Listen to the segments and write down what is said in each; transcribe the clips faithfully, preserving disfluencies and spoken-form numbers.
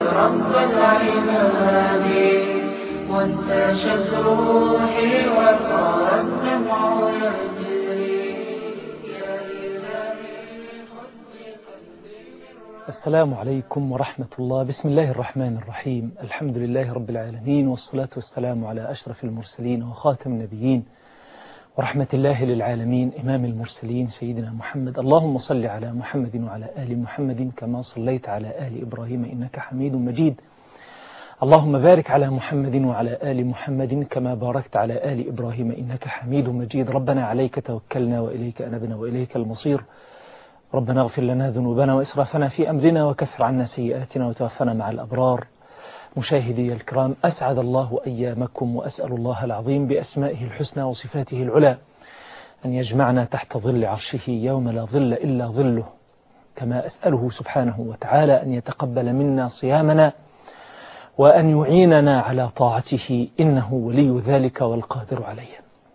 رب العباد، وانتشت روحي وصار الدمع يجري. يا إلهي خذ بقلبي. السلام عليكم ورحمة الله. بسم الله الرحمن الرحيم. الحمد لله رب العالمين، والصلاة والسلام على أشرف المرسلين وخاتم النبيين ورحمة الله للعالمين إمام المرسلين سيدنا محمد. اللهم صل على محمد وعلى آل محمد كما صليت على آل إبراهيم إنك حميد مجيد. اللهم بارك على محمد وعلى آل محمد كما باركت على آل إبراهيم إنك حميد مجيد. ربنا عليك توكلنا وإليك أنبنا وإليك المصير. ربنا اغفر لنا ذنوبنا وإسرافنا في أمرنا وكفر عنا سيئاتنا وتوفنا مع الأبرار. مشاهدي الكرام، أسعد الله أيامكم، وأسأل الله العظيم بأسمائه الحسنى وصفاته العلى أن يجمعنا تحت ظل عرشه يوم لا ظل إلا ظله، كما أسأله سبحانه وتعالى أن يتقبل منا صيامنا وأن يعيننا على طاعته، إنه ولي ذلك والقادر عليه.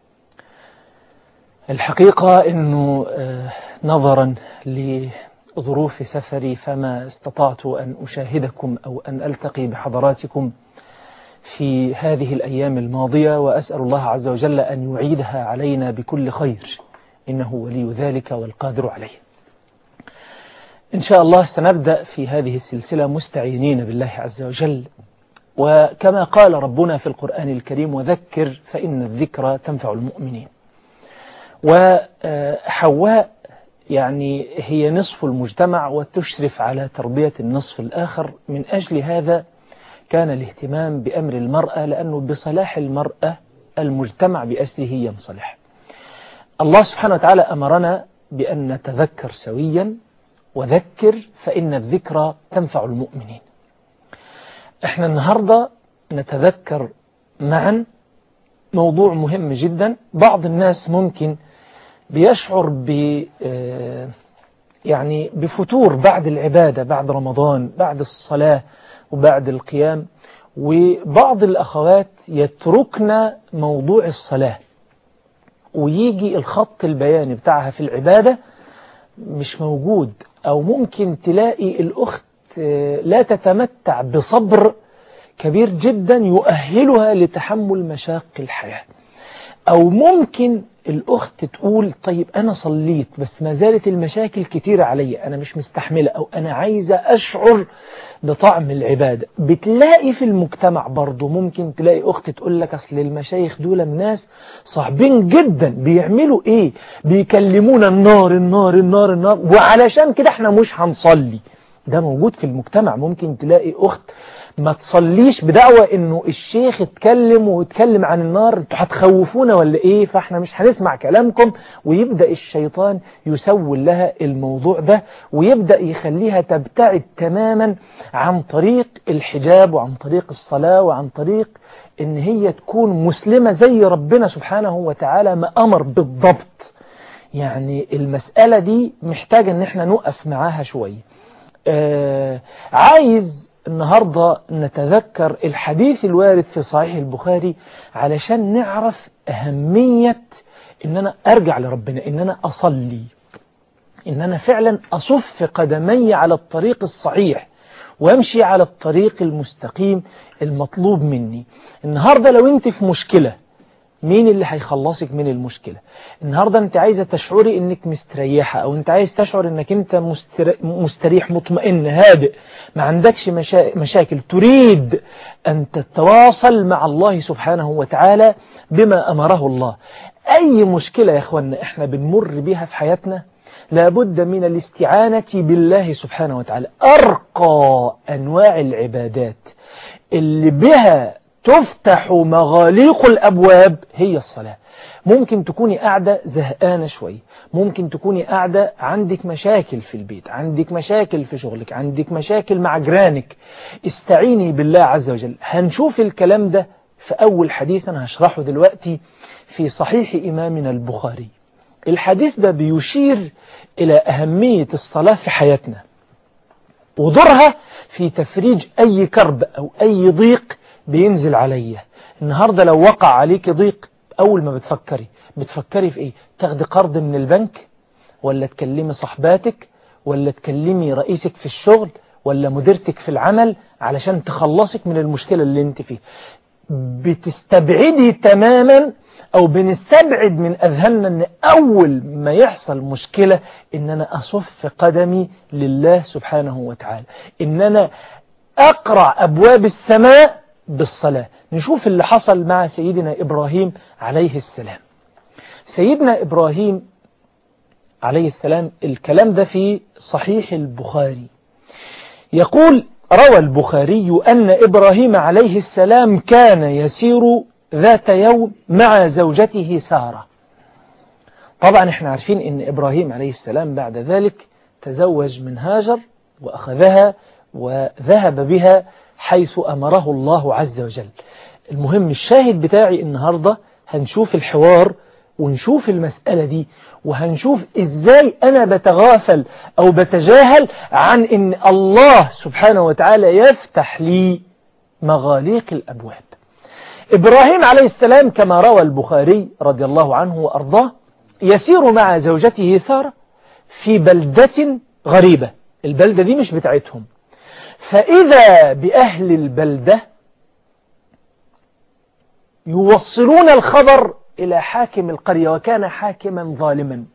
الحقيقة أنه نظرا لظروف سفري فما استطعت أن أشاهدكم أو أن ألتقي بحضراتكم في هذه الأيام الماضية، وأسأل الله عز وجل أن يعيدها علينا بكل خير، إنه ولي ذلك والقادر عليه. إن شاء الله سنبدأ في هذه السلسلة مستعينين بالله عز وجل، وكما قال ربنا في القرآن الكريم: وذكر فإن الذكرى تنفع المؤمنين. وحواء يعني هي نصف المجتمع وتشرف على تربية النصف الآخر، من أجل هذا كان الاهتمام بأمر المرأة، لأنه بصلاح المرأة المجتمع بأسره ينصلح. الله سبحانه وتعالى أمرنا بأن نتذكر سويا، وذكر فإن الذكرى تنفع المؤمنين. احنا النهاردة نتذكر معا موضوع مهم جدا. بعض الناس ممكن بيشعر ب يعني بفتور بعد العبادة، بعد رمضان، بعد الصلاة وبعد القيام، وبعض الأخوات يتركن موضوع الصلاة ويجي الخط البياني بتاعها في العبادة مش موجود، أو ممكن تلاقي الأخت لا تتمتع بصبر كبير جدا يؤهلها لتحمل مشاق الحياة، أو ممكن الأخت تقول: طيب أنا صليت بس ما زالت المشاكل كتيرة علي، أنا مش مستحملة، أو أنا عايزة أشعر بطعم العبادة. بتلاقي في المجتمع برضو ممكن تلاقي أخت تقول لك: أصل المشايخ دول الناس صعبين جدا، بيعملوا إيه؟ بيكلمونا النار النار النار النار، وعلشان كده احنا مش هنصلي. ده موجود في المجتمع. ممكن تلاقي أخت ما تصليش بدعوة انه الشيخ اتكلم واتكلم عن النار، انتوا هتخوفونا ولا ايه، فاحنا مش هنسمع كلامكم، ويبدأ الشيطان يسول لها الموضوع ده، ويبدأ يخليها تبتعد تماما عن طريق الحجاب وعن طريق الصلاة وعن طريق ان هي تكون مسلمة زي ربنا سبحانه وتعالى ما امر بالضبط. يعني المسألة دي محتاجة ان احنا نقف معاها شوية. آه عايز النهاردة نتذكر الحديث الوارد في صحيح البخاري علشان نعرف أهمية إن أنا أرجع لربنا، إن أنا أصلي، إن أنا فعلا أصف قدمي على الطريق الصحيح وأمشي على الطريق المستقيم المطلوب مني. النهاردة لو أنت في مشكلة، مين اللي هيخلصك من المشكلة؟ النهاردة انت عايزة تشعري انك مستريحة، او انت عايز تشعر انك انت مستريح مطمئن هادئ، ما عندكش مشا... مشاكل، تريد ان تتواصل مع الله سبحانه وتعالى بما امره الله. اي مشكلة يا اخوانا احنا بنمر بيها في حياتنا لابد من الاستعانة بالله سبحانه وتعالى. ارقى انواع العبادات اللي بها تفتح مغاليق الأبواب هي الصلاة. ممكن تكوني قاعدة زهقانة شوي، ممكن تكوني قاعدة عندك مشاكل في البيت، عندك مشاكل في شغلك، عندك مشاكل مع جيرانك، استعيني بالله عز وجل. هنشوف الكلام ده في أول حديث أنا هشرحه دلوقتي في صحيح إمامنا البخاري. الحديث ده بيشير إلى أهمية الصلاة في حياتنا ودورها في تفريج أي كرب أو أي ضيق بينزل عليا. النهاردة لو وقع عليك ضيق، أول ما بتفكري بتفكري في إيه؟ تاخدي قرض من البنك، ولا تكلمي صحباتك، ولا تكلمي رئيسك في الشغل، ولا مديرتك في العمل علشان تخلصك من المشكلة اللي انت فيها. بتستبعدي تماما أو بنستبعد من أذهاننا أن أول ما يحصل مشكلة إن أنا أصف قدمي لله سبحانه وتعالى، إن أنا أقرع أبواب السماء بالصلاة. نشوف اللي حصل مع سيدنا إبراهيم عليه السلام. سيدنا إبراهيم عليه السلام الكلام ده في صحيح البخاري، يقول: روى البخاري أن إبراهيم عليه السلام كان يسير ذات يوم مع زوجته سارة. طبعا احنا عارفين ان إبراهيم عليه السلام بعد ذلك تزوج من هاجر وأخذها وذهب بها حيث أمره الله عز وجل. المهم الشاهد بتاعي النهاردة هنشوف الحوار ونشوف المسألة دي، وهنشوف ازاي انا بتغافل او بتجاهل عن ان الله سبحانه وتعالى يفتح لي مغاليق الابواب. إبراهيم عليه السلام كما روى البخاري رضي الله عنه وأرضاه يسير مع زوجته سارة في بلدة غريبة، البلدة دي مش بتاعتهم، فإذا بأهل البلدة يوصلون الخبر إلى حاكم القرية، وكان حاكما ظالما.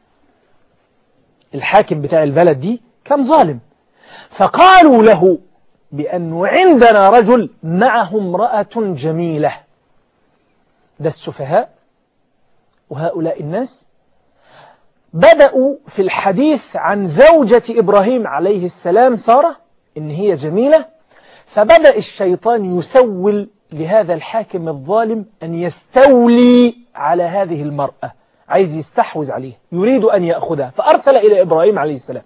الحاكم بتاع البلد دي كان ظالم، فقالوا له بأنه عندنا رجل معه امرأة جميلة. ده السفهاء وهؤلاء الناس بدأوا في الحديث عن زوجة إبراهيم عليه السلام سارة إن هي جميلة، فبدأ الشيطان يسول لهذا الحاكم الظالم أن يستولي على هذه المرأة، عايز يستحوذ عليها، يريد أن يأخذها. فأرسل إلى إبراهيم عليه السلام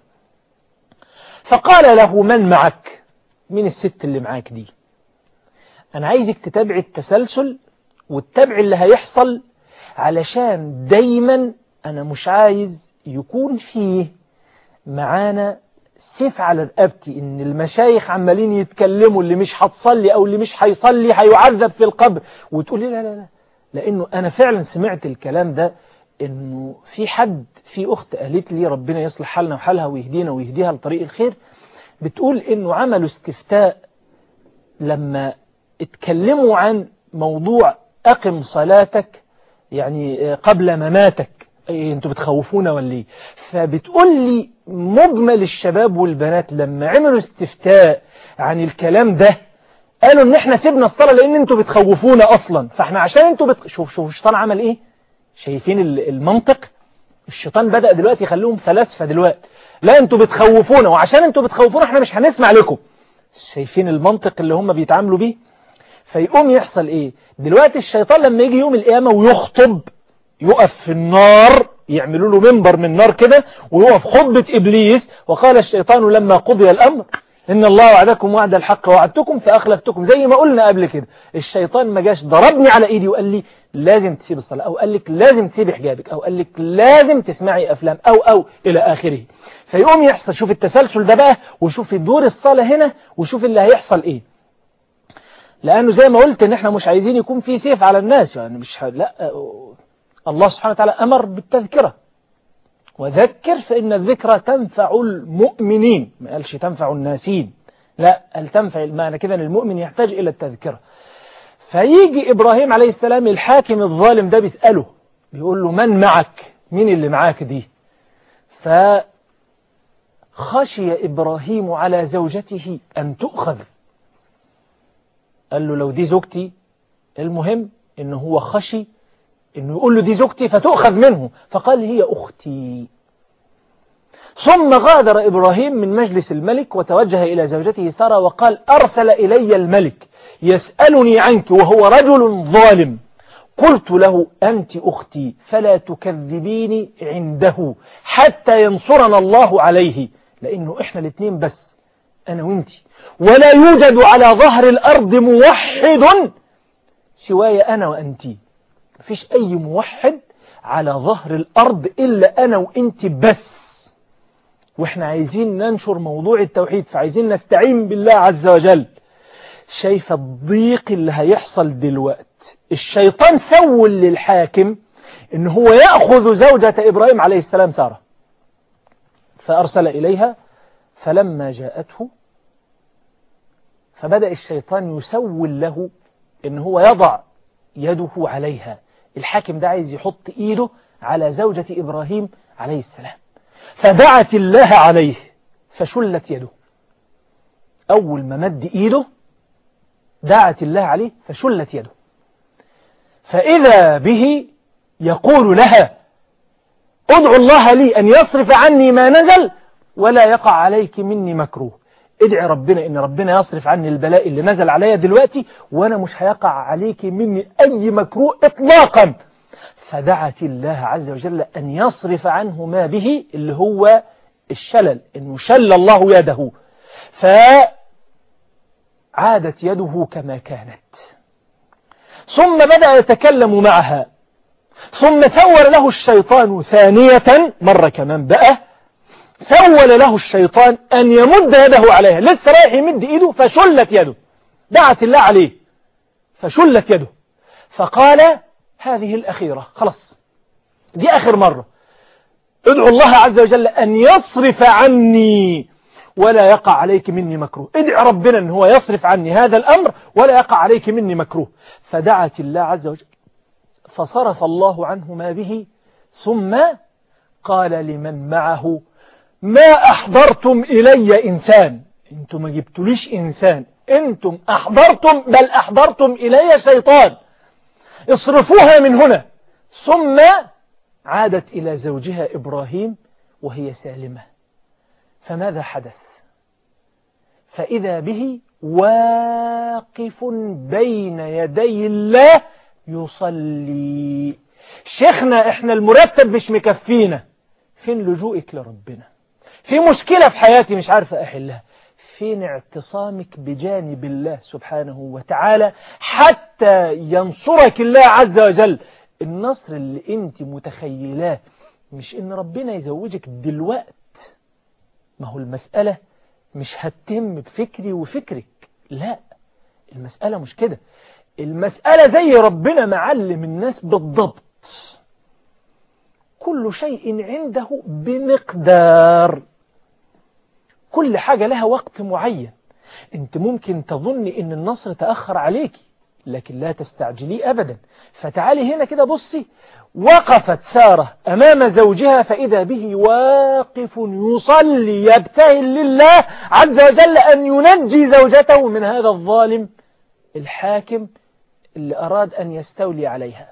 فقال له: من معك؟ مين الست اللي معاك دي؟ أنا عايزك تتابع التسلسل وتتابع اللي هيحصل، علشان دايما أنا مش عايز يكون فيه معانا سيف على رقبتي إن المشايخ عمالين يتكلموا اللي مش هتصلي أو اللي مش هيصلي هيعذب في القبر، وتقول لي لا لا لا، لأنه أنا فعلا سمعت الكلام ده، إنه في حد في أخت قالت لي ربنا يصلح حالنا وحالها ويهدينا ويهديها لطريق الخير، بتقول إنه عملوا استفتاء لما اتكلموا عن موضوع أقم صلاتك يعني قبل مماتك، انتوا بتخوفونا ولا ايه؟ فبتقول لي مجمل الشباب والبنات لما عملوا استفتاء عن الكلام ده قالوا ان احنا سيبنا الصلاة لان انتوا بتخوفونا اصلا، فاحنا عشان انتوا بت... شوف شوف الشيطان عمل ايه؟ شايفين المنطق؟ الشيطان بدأ دلوقتي يخليهم فلاسفة دلوقتي، لا انتوا بتخوفونا وعشان انتوا بتخوفونا احنا مش هنسمع لكم. شايفين المنطق اللي هم بيتعاملوا بيه؟ فيقوم يحصل ايه دلوقتي؟ الشيطان لما يجي يوم القيامة ويخطب، يقف في النار، يعملوا له منبر من نار كده ويقف خطبة إبليس: وقال الشيطان لما قضي الأمر إن الله وعدكم وعد الحق ووعدتكم فأخلفتكم. زي ما قلنا قبل كده، الشيطان ما جاش ضربني على إيدي وقال لي لازم تسيب الصلاة، أو قال لك لازم تسيب حجابك، أو قال لك لازم تسمعي أفلام، أو أو إلى آخره. فيقوم يحصل، شوف التسلسل ده بقى، وشوف دور الصلاة هنا، وشوف اللي هيحصل إيه. لأنه زي ما قلت إن إحنا مش عايزين يكون في سيف على الناس، يعني مش ح... لا، الله سبحانه وتعالى أمر بالتذكرة، وذكر فإن الذكرى تنفع المؤمنين، ما قالش تنفع الناسين، لا، قال تنفع. المعنى كده أن المؤمن يحتاج إلى التذكرة. فيجي إبراهيم عليه السلام الحاكم الظالم ده بيسأله، بيقول له: من معك؟ مين اللي معاك دي؟ فخشي إبراهيم على زوجته أن تؤخذ. قال له: لو دي زوجتي، المهم إنه هو خشي إنه يقول له دي زوجتي فتؤخذ منه، فقال: هي أختي. ثم غادر إبراهيم من مجلس الملك وتوجه إلى زوجته سارة وقال: أرسل إلي الملك يسألني عنك وهو رجل ظالم، قلت له أنت أختي فلا تكذبيني عنده حتى ينصرنا الله عليه، لأنه إحنا الاثنين بس، أنا وإنتي، ولا يوجد على ظهر الأرض موحد سواي أنا وأنتي. مفيش أي موحد على ظهر الأرض إلا أنا وإنت بس، وإحنا عايزين ننشر موضوع التوحيد، فعايزين نستعين بالله عز وجل. شايف الضيق اللي هيحصل دلوقت؟ الشيطان سول للحاكم إن هو يأخذ زوجة إبراهيم عليه السلام سارة، فأرسل إليها، فلما جاءته فبدأ الشيطان يسول له إن هو يضع يده عليها. الحاكم ده عايز يحط إيده على زوجة إبراهيم عليه السلام، فدعت الله عليه فشلت يده. أول ما مد إيده دعت الله عليه فشلت يده، فإذا به يقول لها ادعو الله لي أن يصرف عني ما نزل ولا يقع عليك مني مكروه. ادعي ربنا إن ربنا يصرف عني البلاء اللي نزل عليا دلوقتي وأنا مش هيقع عليك مني أي مكروه إطلاقا. فدعت الله عز وجل أن يصرف عنه ما به اللي هو الشلل، إنه شل الله يده، فعادت يده كما كانت. ثم بدأ يتكلم معها، ثم سول له الشيطان ثانية مرة كمان بقى، سول له الشيطان أن يمد يده عليها، لسه رايح يمد إيده فشلت يده، دعت الله عليه فشلت يده، فقال هذه الأخيرة، خلاص دي آخر مرة، ادعو الله عز وجل أن يصرف عني ولا يقع عليك مني مكروه. ادعي ربنا أن هو يصرف عني هذا الأمر ولا يقع عليك مني مكروه. فدعت الله عز وجل فصرف الله عنه ما به، ثم قال لمن معه ما أحضرتم إلي إنسان، أنتم ما جبتوليش إنسان، أنتم أحضرتم بل أحضرتم إلي شيطان، اصرفوها من هنا. ثم عادت إلى زوجها إبراهيم وهي سالمة. فماذا حدث؟ فإذا به واقف بين يدي الله يصلي. شيخنا احنا المرتب مش مكفينا، فين لجوئك لربنا؟ في مشكلة في حياتي مش عارفة أحلها، فين اعتصامك بجانب الله سبحانه وتعالى حتى ينصرك الله عز وجل؟ النصر اللي انت متخيلاه مش ان ربنا يزوجك دلوقت، ما هو المسألة مش هتتم بفكري وفكرك، لا المسألة مش كده. المسألة زي ربنا معلم الناس بالضبط، كل شيء عنده بمقدار، كل حاجة لها وقت معين. انت ممكن تظني ان النصر تأخر عليك، لكن لا تستعجلي أبدا. فتعالي هنا كده بصي، وقفت سارة أمام زوجها فإذا به واقف يصلي يبتهل لله عز وجل أن ينجي زوجته من هذا الظالم الحاكم اللي أراد أن يستولي عليها.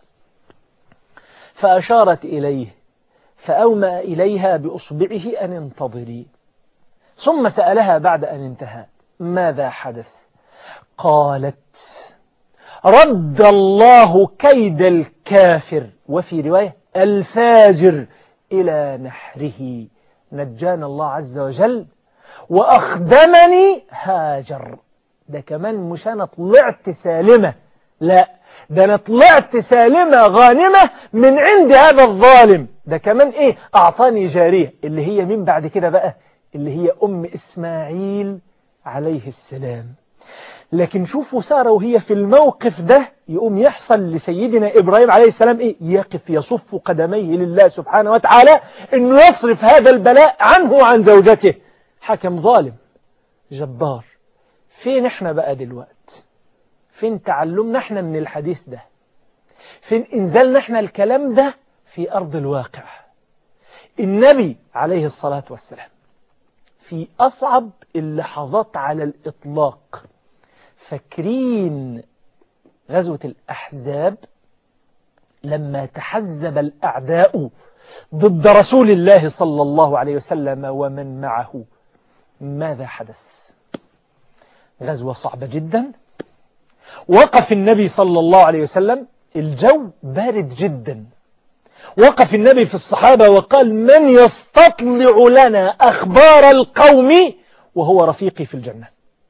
فأشارت إليه فأومأ إليها بأصبعه أن انتظري، ثم سألها بعد أن انتهى ماذا حدث؟ قالت رد الله كيد الكافر، وفي رواية الفاجر، إلى نحره، نجانا الله عز وجل وأخدمني هاجر. ده كمان مش أنا طلعت سالمة، لا ده أنا طلعت سالمة غانمة من عند هذا الظالم، ده كمان إيه أعطاني جارية اللي هي من بعد كده بقى اللي هي أم إسماعيل عليه السلام. لكن شوفوا سارة وهي في الموقف ده يقوم يحصل لسيدنا إبراهيم عليه السلام إيه؟ يقف يصف قدميه لله سبحانه وتعالى إنه يصرف هذا البلاء عنه وعن زوجته. حكم ظالم جبار. فين احنا بقى دلوقت؟ فين تعلمنا احنا من الحديث ده؟ فين انزلنا احنا الكلام ده في أرض الواقع؟ النبي عليه الصلاة والسلام في أصعب اللحظات على الإطلاق، فاكرين غزوة الأحزاب لما تحزب الأعداء ضد رسول الله صلى الله عليه وسلم ومن معه، ماذا حدث؟ غزوة صعبة جدا، وقف النبي صلى الله عليه وسلم، الجو بارد جدا، وقف النبي في الصحابة وقال من يستطلع لنا أخبار القوم وهو رفيقي في الجنة.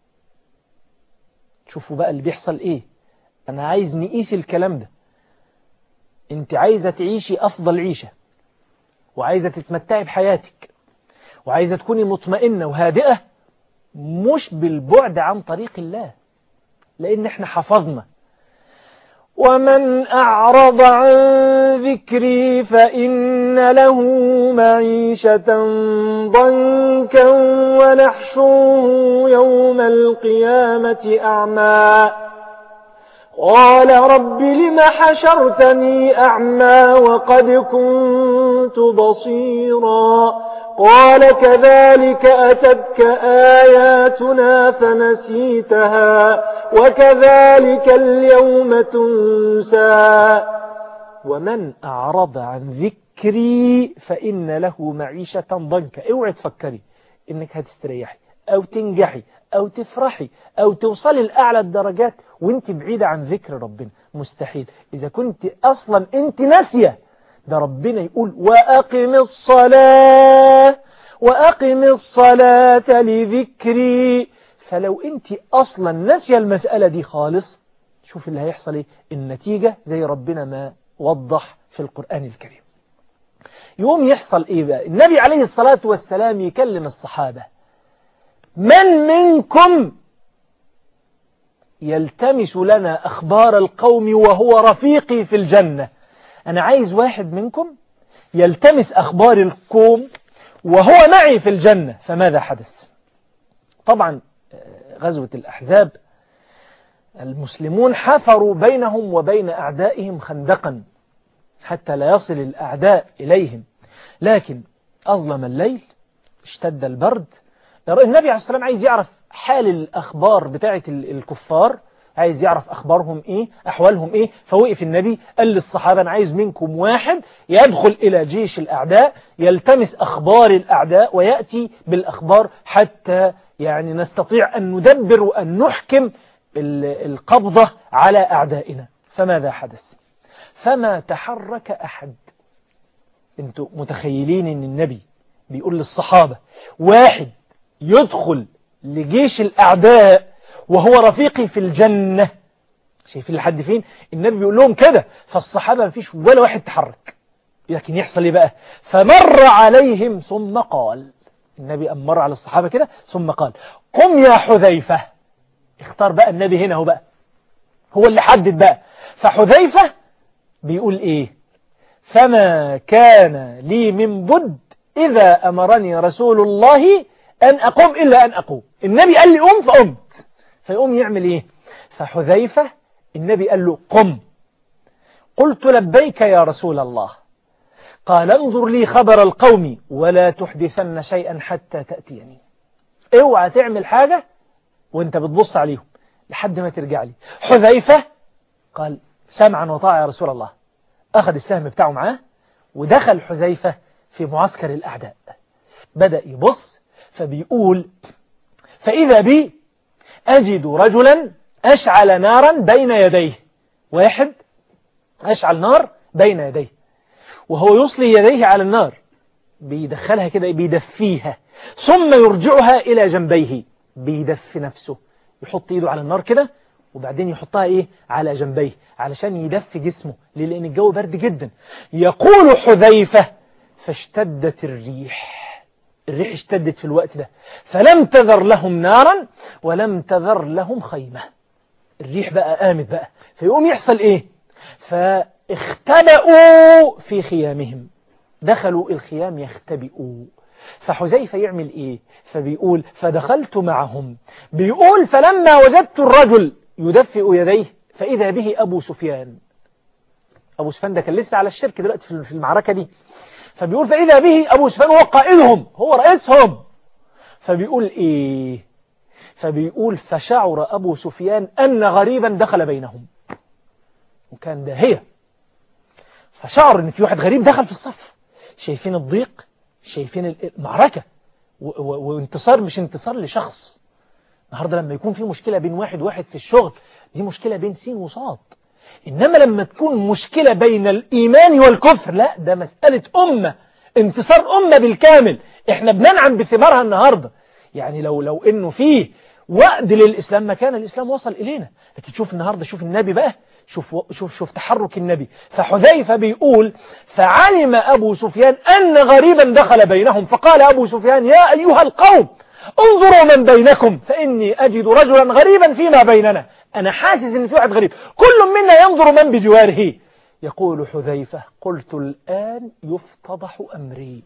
شوفوا بقى اللي بيحصل ايه. انا عايز نقيس الكلام ده. انت عايزة تعيشي افضل عيشة، وعايزة تتمتعي بحياتك، وعايزة تكوني مطمئنة وهادئة، مش بالبعد عن طريق الله، لان احنا حفظنا ومن أعرض عن ذكري فإن له معيشة ضنكا ونحشره يوم القيامة أعمى قال رب لم حشرتني أعمى وقد كنت بصيرا قال كذلك أتتك آياتنا فنسيتها وكذلك اليوم تنسى ومن أعرض عن ذكري فإن له معيشة ضنكا. اوعي تفكري إنك هتستريحي أو تنجحي أو تفرحي أو توصلي لأعلى الدرجات وانت بعيدة عن ذكر ربنا، مستحيل. إذا كنت أصلا انت ناسية، ده ربنا يقول وأقم الصلاة وأقم الصلاة لذكري. فلو انت أصلا ناسية المسألة دي خالص، شوف اللي هيحصل ايه، النتيجة زي ربنا ما وضح في القرآن الكريم. يوم يحصل ايه بقى؟ النبي عليه الصلاة والسلام يكلم الصحابة: من منكم يلتمس لنا أخبار القوم وهو رفيقي في الجنة؟ أنا عايز واحد منكم يلتمس أخبار القوم وهو معي في الجنة. فماذا حدث؟ طبعا غزوة الأحزاب المسلمون حفروا بينهم وبين أعدائهم خندقا حتى لا يصل الأعداء إليهم، لكن أظلم الليل، اشتد البرد. النبي عليه الصلاة والسلام عايز يعرف حال الأخبار بتاعة الكفار، عايز يعرف أخبارهم إيه، أحوالهم إيه. فوقف النبي قال للصحابة: أنا عايز منكم واحد يدخل إلى جيش الأعداء يلتمس أخبار الأعداء ويأتي بالأخبار حتى يعني نستطيع أن ندبر وأن نحكم القبضة على أعدائنا. فماذا حدث؟ فما تحرك أحد. انتوا متخيلين أن النبي بيقول للصحابة واحد يدخل لجيش الأعداء وهو رفيقي في الجنة؟ شايفين لحد فين؟ النبي بيقول لهم كده، فالصحابة مفيش ولا واحد تحرك. لكن يحصل ايه بقى؟ فمر عليهم ثم قال، النبي أمر على الصحابة كده ثم قال: قم يا حذيفة. اختار بقى النبي هنا، هو بقى هو اللي حدد بقى. فحذيفة بيقول ايه؟ فما كان لي من بد إذا أمرني رسول الله أن أقوم إلا أن أقوم. النبي قال لي قم فقمت. فيقوم يعمل إيه؟ فحذيفة النبي قال له قم. قلت لبيك يا رسول الله. قال انظر لي خبر القوم ولا تحدثن شيئا حتى تأتيني. اوعى تعمل حاجة وانت بتبص عليهم لحد ما ترجع لي. حذيفة قال سمعا وطاعة يا رسول الله. أخذ السهم بتاعه معاه ودخل حذيفة في معسكر الأعداء. بدأ يبص فبيقول: فإذا بي أجد رجلا أشعل نارا بين يديه. واحد أشعل نار بين يديه وهو يصلي يديه على النار، بيدخلها كده بيدفيها، ثم يرجعها إلى جنبيه، بيدفي نفسه، يحط إيده على النار كده وبعدين يحطها إيه على جنبيه علشان يدفي جسمه، لأن الجو برد جدا. يقول حذيفة: فاشتدت الريح، الريح اشتدت في الوقت ده، فلم تذر لهم نارا ولم تذر لهم خيمة. الريح بقى قامت بقى، فيقوم يحصل ايه؟ فاختبئوا في خيامهم، دخلوا الخيام يختبئوا. فحذيفة يعمل ايه؟ فبيقول: فدخلت معهم. بيقول: فلما وجدت الرجل يدفئ يديه فإذا به أبو سفيان. أبو سفيان ده كان لسه على الشرك دلوقتي في المعركة دي. فبيقول: فإذا به أبو سفيان هو قائدهم، هو رئيسهم. فبيقول إيه؟ فبيقول: فشعر أبو سفيان أن غريبا دخل بينهم، وكان داهية. فشعر أن في واحد غريب دخل في الصف. شايفين الضيق، شايفين المعركة، وانتصار مش انتصار لشخص. النهاردة لما يكون في مشكلة بين واحد واحد في الشغل، دي مشكلة بين سين وصاد. إنما لما تكون مشكلة بين الإيمان والكفر، لا، ده مسألة أمة، انتصار أمة بالكامل. إحنا بننعم بثمارها النهاردة. يعني لو لو إنه فيه وقت للإسلام ما كان الإسلام وصل إلينا. لكن شوف النهاردة، شوف النبي بقى، شوف شوف شوف تحرك النبي. فحذيفة بيقول: فعلم أبو سفيان أن غريبا دخل بينهم، فقال أبو سفيان: يا أيها القوم انظروا من بينكم فإني أجد رجلا غريبا فيما بيننا. أنا حاسس إن في واحد غريب، كل منا ينظر من بجواره. يقول حذيفة: قلت الآن يفتضح أمري.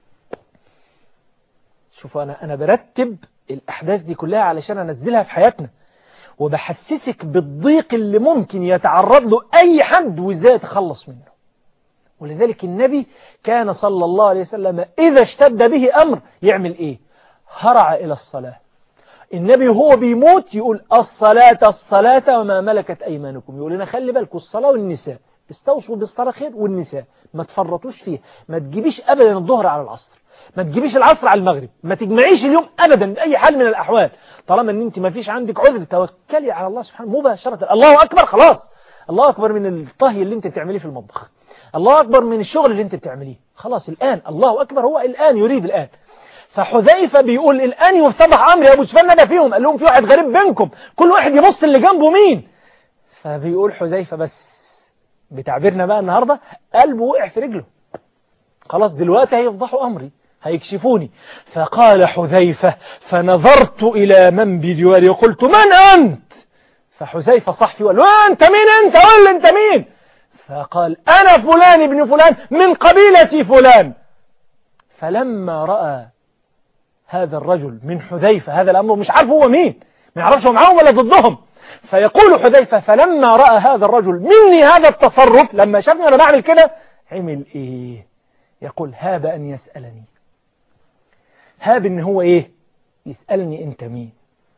شوفوا، أنا أنا برتب الأحداث دي كلها علشان أنزلها في حياتنا، وبحسسك بالضيق اللي ممكن يتعرض له أي حد وإزاي يتخلص منه. ولذلك النبي كان صلى الله عليه وسلم إذا اشتد به أمر يعمل إيه؟ هرع إلى الصلاة. النبي هو بيموت يقول: الصلاة الصلاة وما ملكت أيمانكم. يقول لنا خلي بالكم الصلاة والنساء، استوصوا بالصلاة خير، والنساء ما تفرطوش فيها، ما تجيبيش أبدا الظهر على العصر، ما تجيبيش العصر على المغرب، ما تجمعيش اليوم أبدا بأي حال من الأحوال. طالما أن أنت ما فيش عندك عذر توكلي على الله سبحانه مباشرة. الله أكبر، خلاص. الله أكبر من الطهي اللي أنت بتعمليه في المطبخ، الله أكبر من الشغل اللي أنت بتعمليه، خلاص الآن الله أكبر، هو الآن يريد الآن. فحذيفة بيقول: الآن يفتضح أمري. أبو سفيان نادى فيهم قال لهم: في واحد غريب بينكم، كل واحد يبص اللي جنبه مين. فبيقول حذيفة بس بتعبيرنا بقى النهاردة قلبه وقع في رجله، خلاص دلوقتي هيفضحوا أمري، هيكشفوني. فقال حذيفة: فنظرت إلى من بجواري وقلت: من أنت؟ فحذيفة صح فيه وقال: أنت مين أنت؟ قل لي أنت مين؟ فقال: أنا فلان ابن فلان من قبيلة فلان. فلما رأى هذا الرجل من حذيفة هذا الأمر، مش عارف هو مين، ما يعرفش هو معاهم ولا ضدهم. فيقول حذيفة: فلما رأى هذا الرجل مني هذا التصرف، لما شافني أنا بعمل كده، عمل إيه؟ يقول: هاب أن يسألني. هاب إن هو إيه؟ يسألني أنت مين.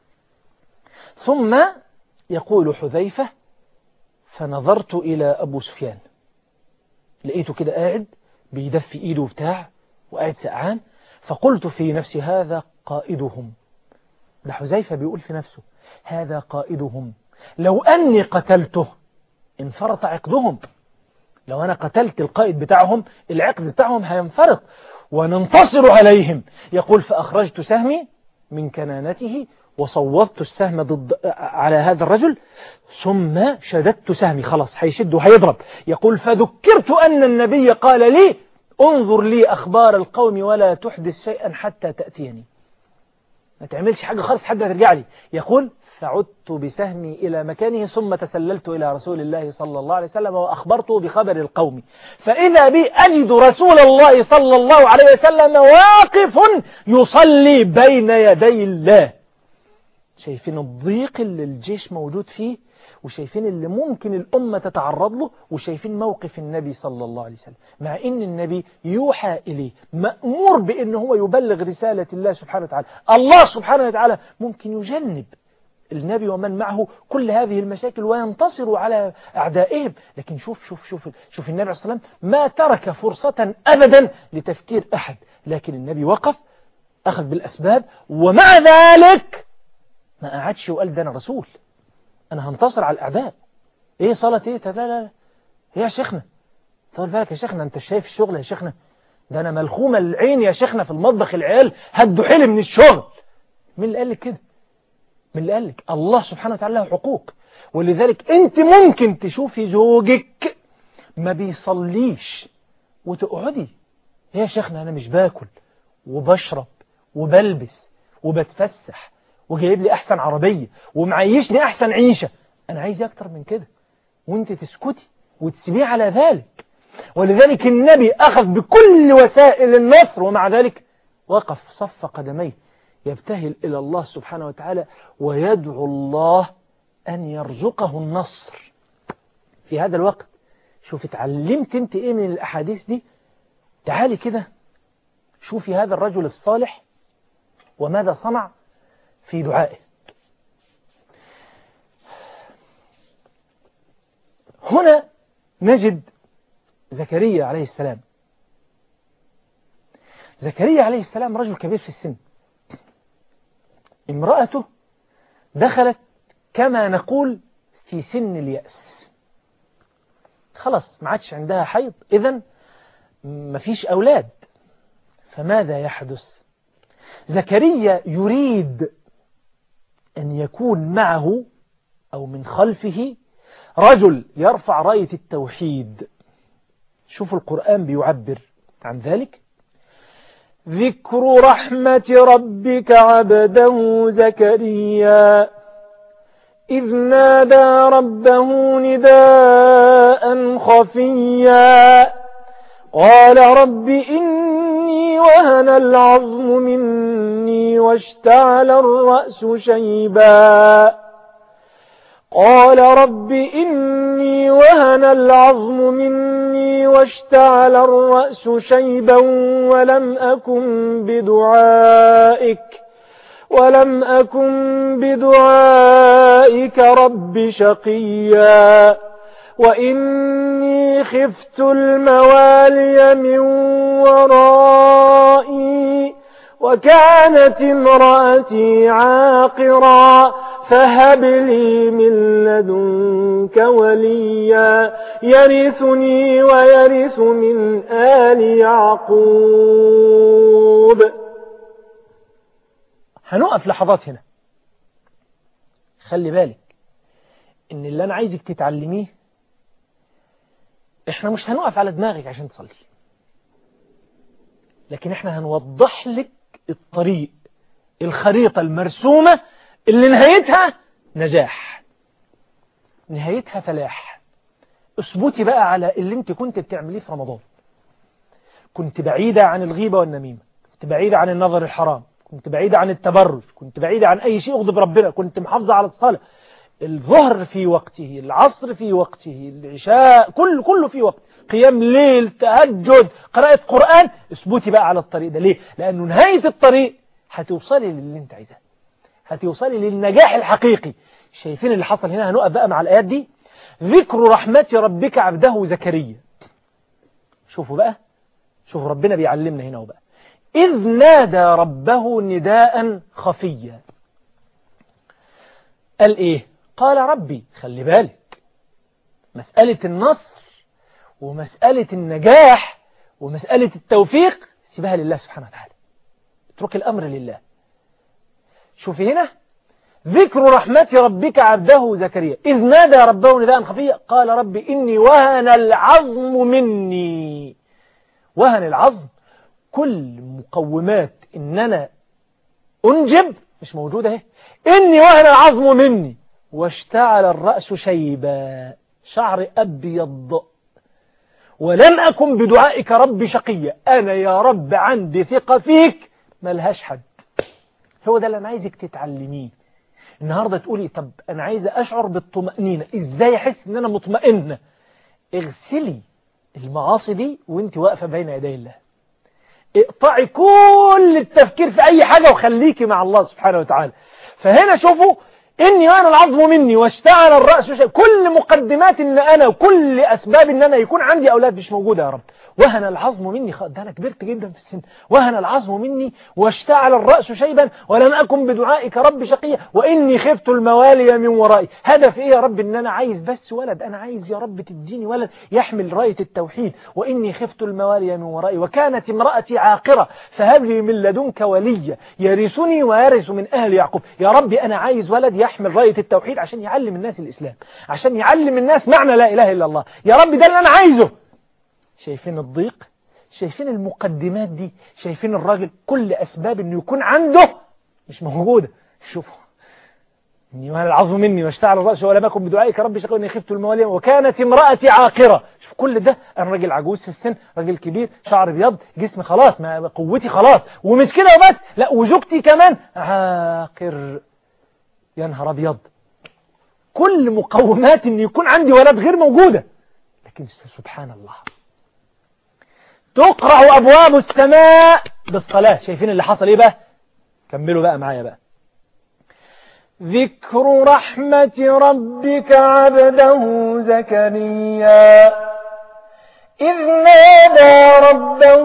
ثم يقول حذيفة: فنظرت إلى أبو سفيان، لقيته كده قاعد بيدفي إيده بتاع وقاعد سقعان، فقلت في نفسي: هذا قائدهم. ده حذيفة بيقول في نفسه: هذا قائدهم، لو أني قتلته انفرط عقدهم. لو أنا قتلت القائد بتاعهم العقد بتاعهم هينفرط وننتصر عليهم. يقول: فأخرجت سهمي من كنانته وصوبت السهم ضد على هذا الرجل، ثم شددت سهمي، خلاص هيشد وهيضرب. يقول: فذكرت أن النبي قال لي: انظر لي أخبار القوم ولا تحدث شيئا حتى تأتيني، ما تعملش حاجة خالص حتى ترجع لي. يقول: فعدت بسهمي إلى مكانه ثم تسللت إلى رسول الله صلى الله عليه وسلم وأخبرته بخبر القوم، فإذا بي أجد رسول الله صلى الله عليه وسلم واقف يصلي بين يدي الله. شايفين الضيق اللي الجيش موجود فيه، وشايفين اللي ممكن الأمة تتعرض له، وشايفين موقف النبي صلى الله عليه وسلم، مع إن النبي يوحى إليه، مأمور بأنه هو يبلغ رسالة الله سبحانه وتعالى. الله سبحانه وتعالى ممكن يجنب النبي ومن معه كل هذه المشاكل وينتصروا على أعدائهم، لكن شوف شوف شوف شوف النبي صلى الله عليه وسلم ما ترك فرصة أبدا لتفكير أحد، لكن النبي وقف أخذ بالأسباب، ومع ذلك ما قعدش وقال: ده أنا رسول، أنا هنتصر على الأعداء. إيه صلاة إيه؟ لا لا لا إيه يا شيخنا؟ طول بالك يا شيخنا، أنت شايف الشغل يا شيخنا؟ ده أنا ملخومة العين يا شيخنا في المطبخ، العيال هدوا حيلي من الشغل. مين اللي قال لك كده؟ مين اللي قال لك؟ الله سبحانه وتعالى له حقوق. ولذلك أنت ممكن تشوفي زوجك ما بيصليش وتقعدي: يا شيخنا أنا مش باكل وبشرب وبلبس وبتفسح وجايب لي أحسن عربية ومعيشني أحسن عيشة، أنا عايز أكتر من كده، وانت تسكتي وتسيبيه على ذلك. ولذلك النبي أخذ بكل وسائل النصر، ومع ذلك وقف صف قدميه يبتهل إلى الله سبحانه وتعالى ويدعو الله أن يرزقه النصر في هذا الوقت. شوف اتعلمت انت ايه من الأحاديث دي؟ تعالي كده شوفي هذا الرجل الصالح وماذا صنع في دعائه. هنا نجد زكريا عليه السلام. زكريا عليه السلام رجل كبير في السن، امرأته دخلت كما نقول في سن اليأس، خلاص ما عادش عندها حيض، إذن ما فيش أولاد. فماذا يحدث؟ زكريا يريد أن يكون معه أو من خلفه رجل يرفع راية التوحيد. شوفوا القرآن بيعبر عن ذلك: ذكر رحمة ربك عبده زكريا إذ نادى ربه نداء خفيا قال رب إني وهن العظم مني واشتعل الرأس شيبا قال رب إني وهن العظم مني واشتعل الرأس شيبا ولم أكن بدعائك ولم أكن بدعائك رب شقيا وإني خفت الموالي من ورائي وكانت امرأتي عاقرا فهب لي من لدنك وليا يرثني ويرث من آل يعقوب. هنقف لحظات هنا. خلي بالك ان اللي انا عايزك تتعلميه، احنا مش هنقف على دماغك عشان تصلي، لكن احنا هنوضح لك الطريق، الخريطة المرسومة اللي نهايتها نجاح، نهايتها فلاح. اثبتي بقى على اللي انت كنت بتعمليه في رمضان. كنت بعيدة عن الغيبة والنميمة، كنت بعيدة عن النظر الحرام، كنت بعيدة عن التبرج، كنت بعيدة عن أي شيء يغضب ربنا، كنت محافظة على الصلاة، الظهر في وقته، العصر في وقته، العشاء، كل كله في وقت، قيام ليل، تهجد، قراءة قرآن. اثبتي بقى على الطريق ده. ليه؟ لأنه نهاية الطريق هتوصلي للي انت عايزاه، هتوصلي للنجاح الحقيقي. شايفين اللي حصل هنا؟ هنقف بقى مع الآيات دي. ذكر رحمة ربك عبده زكريا. شوفوا بقى، شوفوا ربنا بيعلمنا هنا وبقى. إذ نادى ربه نداء خفيا. قال إيه؟ قال ربي. خلي بالك، مسألة النصر ومسألة النجاح ومسألة التوفيق سيبها لله سبحانه وتعالى، اترك الأمر لله. شوفي هنا، ذكر رحمة ربك عبده زكريا إذ نادى ربه نداء خفيا قال ربي إني وهن العظم مني. وهن العظم، كل مقومات إن أنا أنجب مش موجودة اهي. إني وهن العظم مني واشتعل الرأس شيبا، شعر أبيض، ولم أكن بدعائك رب شقيا. أنا يا رب عندي ثقة فيك ملهاش حد. هو ده اللي أنا عايزك تتعلميه النهاردة. تقولي طب أنا عايزة أشعر بالطمأنينة، إزاي أحس إن أنا مطمئنة؟ اغسلي المعاصي دي وانت واقفة بين يدي الله. اقطعي كل التفكير في أي حاجة وخليكي مع الله سبحانه وتعالى. فهنا شوفوا، إني وهن العظم مني واشتعل الرأس شيء. كل مقدمات إن أنا وكل أسباب إن أنا يكون عندي أولاد مش موجودة يا رب. وهن العظم مني، ده أنا كبرت جدا في السن. وهن العظم مني واشتعل الرأس شيبا ولم أكن بدعائك رب شقيا وإني خفت الموالي من ورائي. هدف إيه يا رب؟ إن أنا عايز بس ولد، أنا عايز يا رب تديني ولد يحمل راية التوحيد. وإني خفت الموالي من ورائي وكانت امرأتي عاقرة فهب لي من لدنك وليا يرثني ويرث من أهل يعقوب. يا ربي أنا عايز ولد يحمل راية التوحيد عشان يعلم الناس الإسلام، عشان يعلم الناس معنى لا إله إلا الله. يا رب ده اللي أنا عايزه. شايفين الضيق؟ شايفين المقدمات دي؟ شايفين الراجل كل أسباب إنه يكون عنده مش موجودة. شوفوا، إني وهن العظم مني واشتعل الرأس ولم أكن بدعائك رب شقيا وإني خفت الموالي وكانت امرأتي عاقرة. شوف كل ده، أنا راجل عجوز في السن، راجل كبير، شعر ابيض، جسمي خلاص، ما قوتي خلاص، ومش كده وبس، لا وزوجتي كمان عاقر. يا نهار أبيض، كل مقومات إن يكون عندي ولد غير موجودة. لكن سبحان الله تقرأ أبواب السماء بالصلاة. شايفين اللي حصل إيه بقى؟ كملوا بقى معايا بقى. ذكر رحمة ربك عبده زكريا إذ نادى ربه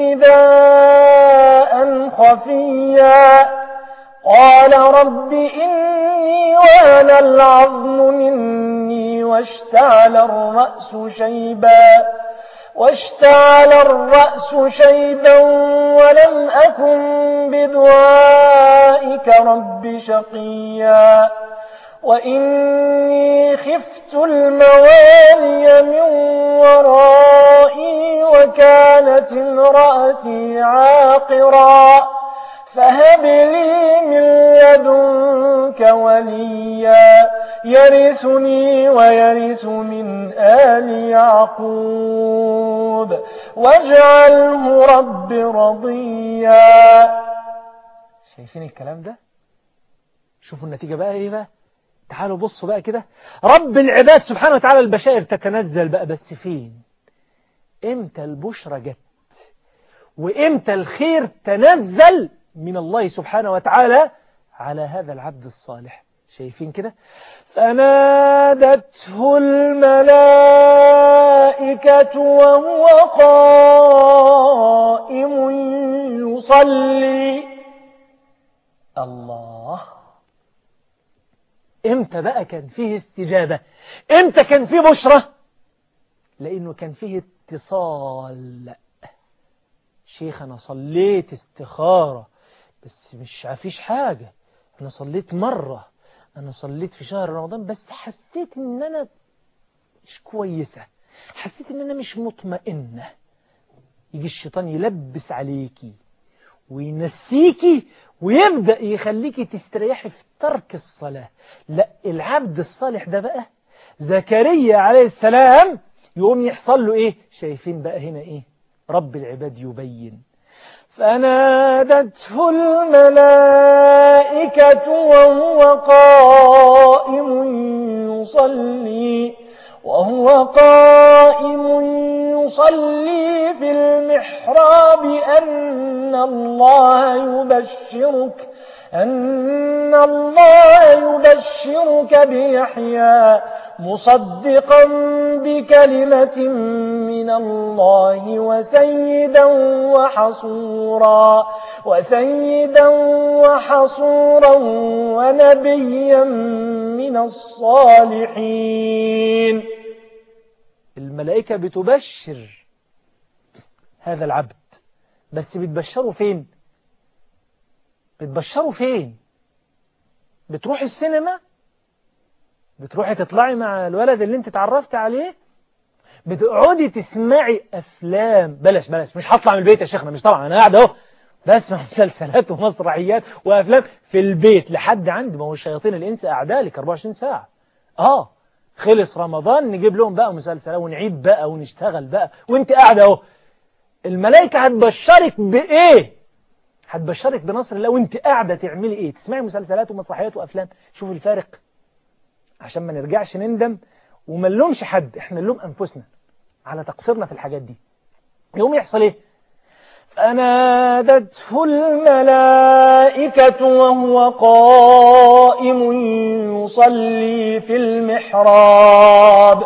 نداء خفيا قال رب إني وهن العظم مني واشتعل الرأس شيبا واشتعل الرأس شيبا ولم أكن بدعائك رب شقيا وإني خفت الموالي من ورائي وكانت امرأتي عاقرا فهب لي من لدنك وليا يرثني ويرث من آل يعقوب واجعله رب رضيا. شايفين الكلام ده؟ شوفوا النتيجة بقى ايه بقى. تعالوا بصوا بقى كده، رب العباد سبحانه وتعالى البشائر تتنزل بقى، بس فين؟ امتى البشرى جت وامتى الخير تنزل من الله سبحانه وتعالى على هذا العبد الصالح؟ شايفين كده؟ فنادته الملائكة وهو قائم يصلي. الله، امتى بقى كان فيه استجابة؟ امتى كان فيه بشرة؟ لانه كان فيه اتصال. شيخ انا صليت استخارة بس مش عفيش حاجة، انا صليت مرة، انا صليت في شهر رمضان بس حسيت ان انا مش كويسة، حسيت ان انا مش مطمئنة. يجي الشيطان يلبس عليكي وينسيكي ويبدأ يخليكي تستريحي في ترك الصلاة. لا، العبد الصالح ده بقى زكريا عليه السلام يقوم يحصل له ايه؟ شايفين بقى هنا ايه؟ رب العباد يبين. فنادته الملائكة وهو قائم يصلي وهو قائم يصلي في المحراب أن الله يبشرك أن الله يبشرك بيحيى مصدقا بكلمة من الله وسيدا وحصورا وسيدا وحصورا ونبيا من الصالحين. الملائكة بتبشر هذا العبد، بس بتبشره فين؟ بتبشره فين؟ بتروحي السينما؟ بتروحي تطلعي مع الولد اللي انت اتعرفت عليه؟ بتقعدي تسمعي افلام؟ بلاش بلاش، مش هطلع من البيت يا شيخنا، مش طبعا، انا قاعد اهو بسمع مسلسلات ومسرحيات وافلام في البيت لحد عندي، ما هو الشياطين الانس اعداء لك أربعة وعشرين ساعة. اه خلص رمضان نجيب لهم بقى مسلسلات ونعيد بقى ونشتغل بقى وانت قاعده اهو. الملائكه هتبشرك بايه؟ هتبشرك بنصر الله وانت قاعده تعملي ايه؟ تسمعي مسلسلات ومسرحيات وافلام. شوفوا الفارق عشان ما نرجعش نندم وما نلومش حد، احنا نلوم انفسنا على تقصيرنا في الحاجات دي. يوم يحصل ايه؟ فنادته الملائكة وهو قائم يصلي في المحراب.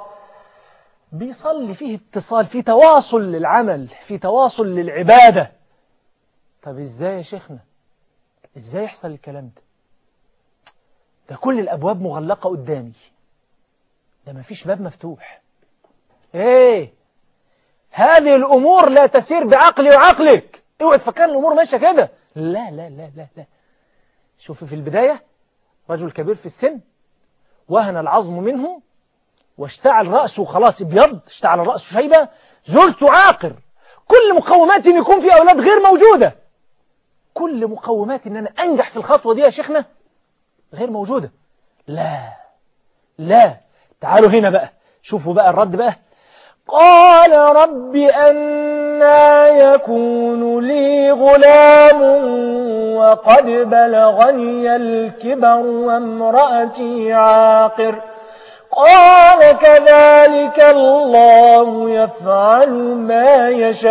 بيصلي فيه اتصال، فيه تواصل للعمل، فيه تواصل للعبادة. طب ازاي يا شيخنا؟ ازاي يحصل الكلام ده؟ ده كل الابواب مغلقة قدامي، ده ما فيش باب مفتوح. ايه هذه الامور لا تسير بعقلي وعقلك، اوعى تفكر الامور ماشيه كده. لا لا لا لا لا. شوفي في البداية رجل كبير في السن وهن العظم منه واشتعل رأسه خلاص ابيض، اشتعل رأسه شيبة، زوجته عاقر، كل مقومات ان يكون في اولاد غير موجودة، كل مقومات ان انا انجح في الخطوة دي يا شيخنا غير موجودة. لا لا، تعالوا هنا بقى، شوفوا بقى الرد بقى. قال رب أنى يكون لي غلام وقد بلغني الكبر وامرأتي عاقر. قال كذلك الله يفعل ما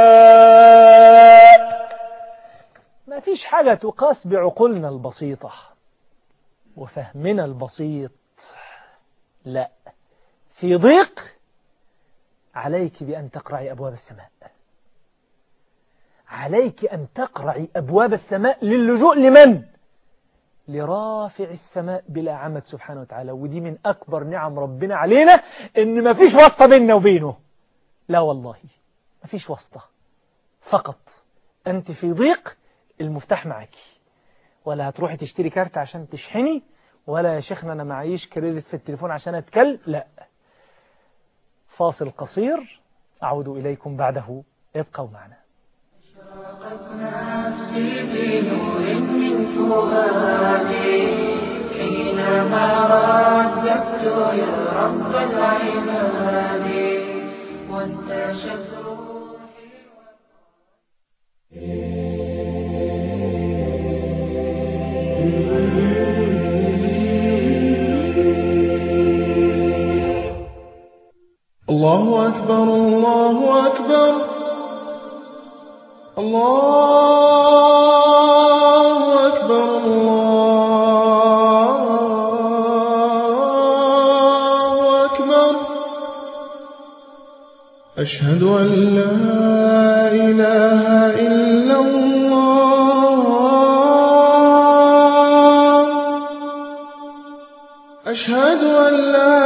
يشاء. ما فيش حاجة تقاس بعقولنا البسيطة وفهمنا البسيط. لا، في ضيق عليك بأن تقرعي أبواب السماء، عليك أن تقرعي أبواب السماء للجوء لمن؟ لرافع السماء بلا عمد سبحانه وتعالى. ودي من أكبر نعم ربنا علينا، إن ما فيش واسطة بيننا وبينه. لا والله ما فيش واسطة، فقط أنت في ضيق المفتاح معك، ولا هتروحي تشتري كارت عشان تشحني، ولا يا شيخنا أنا معيش كريدت في التليفون عشان أتكل. لا، فاصل قصير أعود إليكم بعده، ابقوا معنا. اشرقت نفسي بنور من فؤادي حينما رددت يا رب العباد وانتشت روحي. الله أكبر الله أكبر الله أكبر الله أكبر. أشهد أن لا إله إلا الله. أشهد أن لا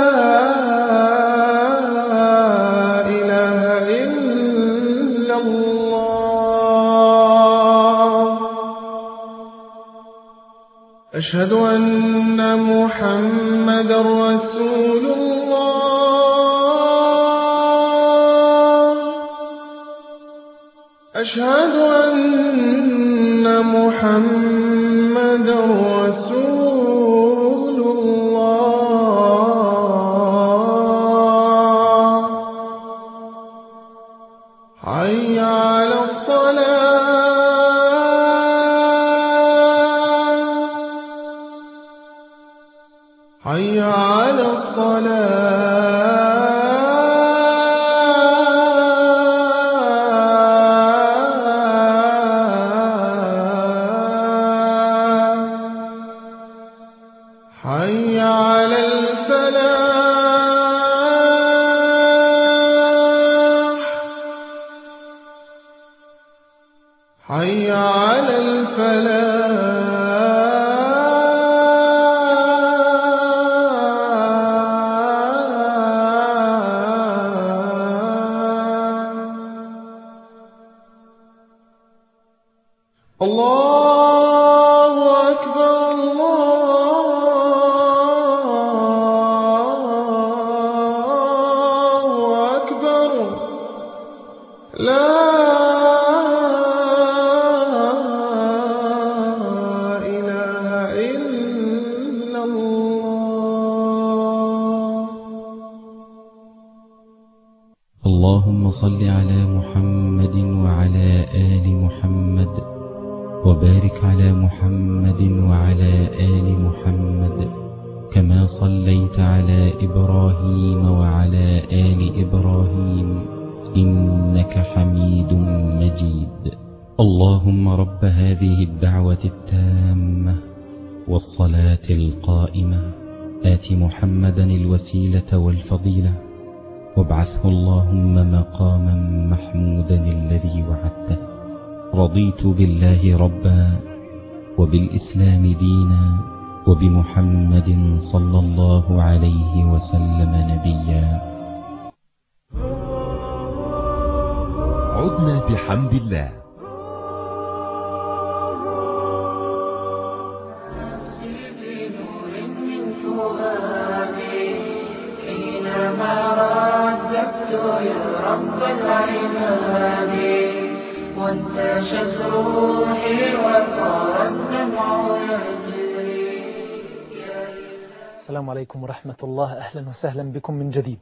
أشهد أن محمدا رسول الله. أشهد أن محمدا رسول الله. حي على الصلاة. حي على الصلاة. حي على الفلاح. حي على الفلاح. الله أكبر الله أكبر. لا إله إلا الله. اللهم صل على محمد وعلى آل محمد وبارك على محمد وعلى آل محمد كما صليت على إبراهيم وعلى آل إبراهيم إنك حميد مجيد. اللهم رب هذه الدعوة التامة والصلاة القائمة آت محمدا الوسيلة والفضيلة وابعثه اللهم مقاما محمودا الذي وعدته. رضيت بالله ربا وبالإسلام دينا وبمحمد صلى الله عليه وسلم نبيا. عدنا بحمد الله. نفسي بنور من فؤادي حينما رددت يا رب العباد وانتشت روحي وصار الدمع يجري. السلام عليكم ورحمة الله. أهلا وسهلا بكم من جديد.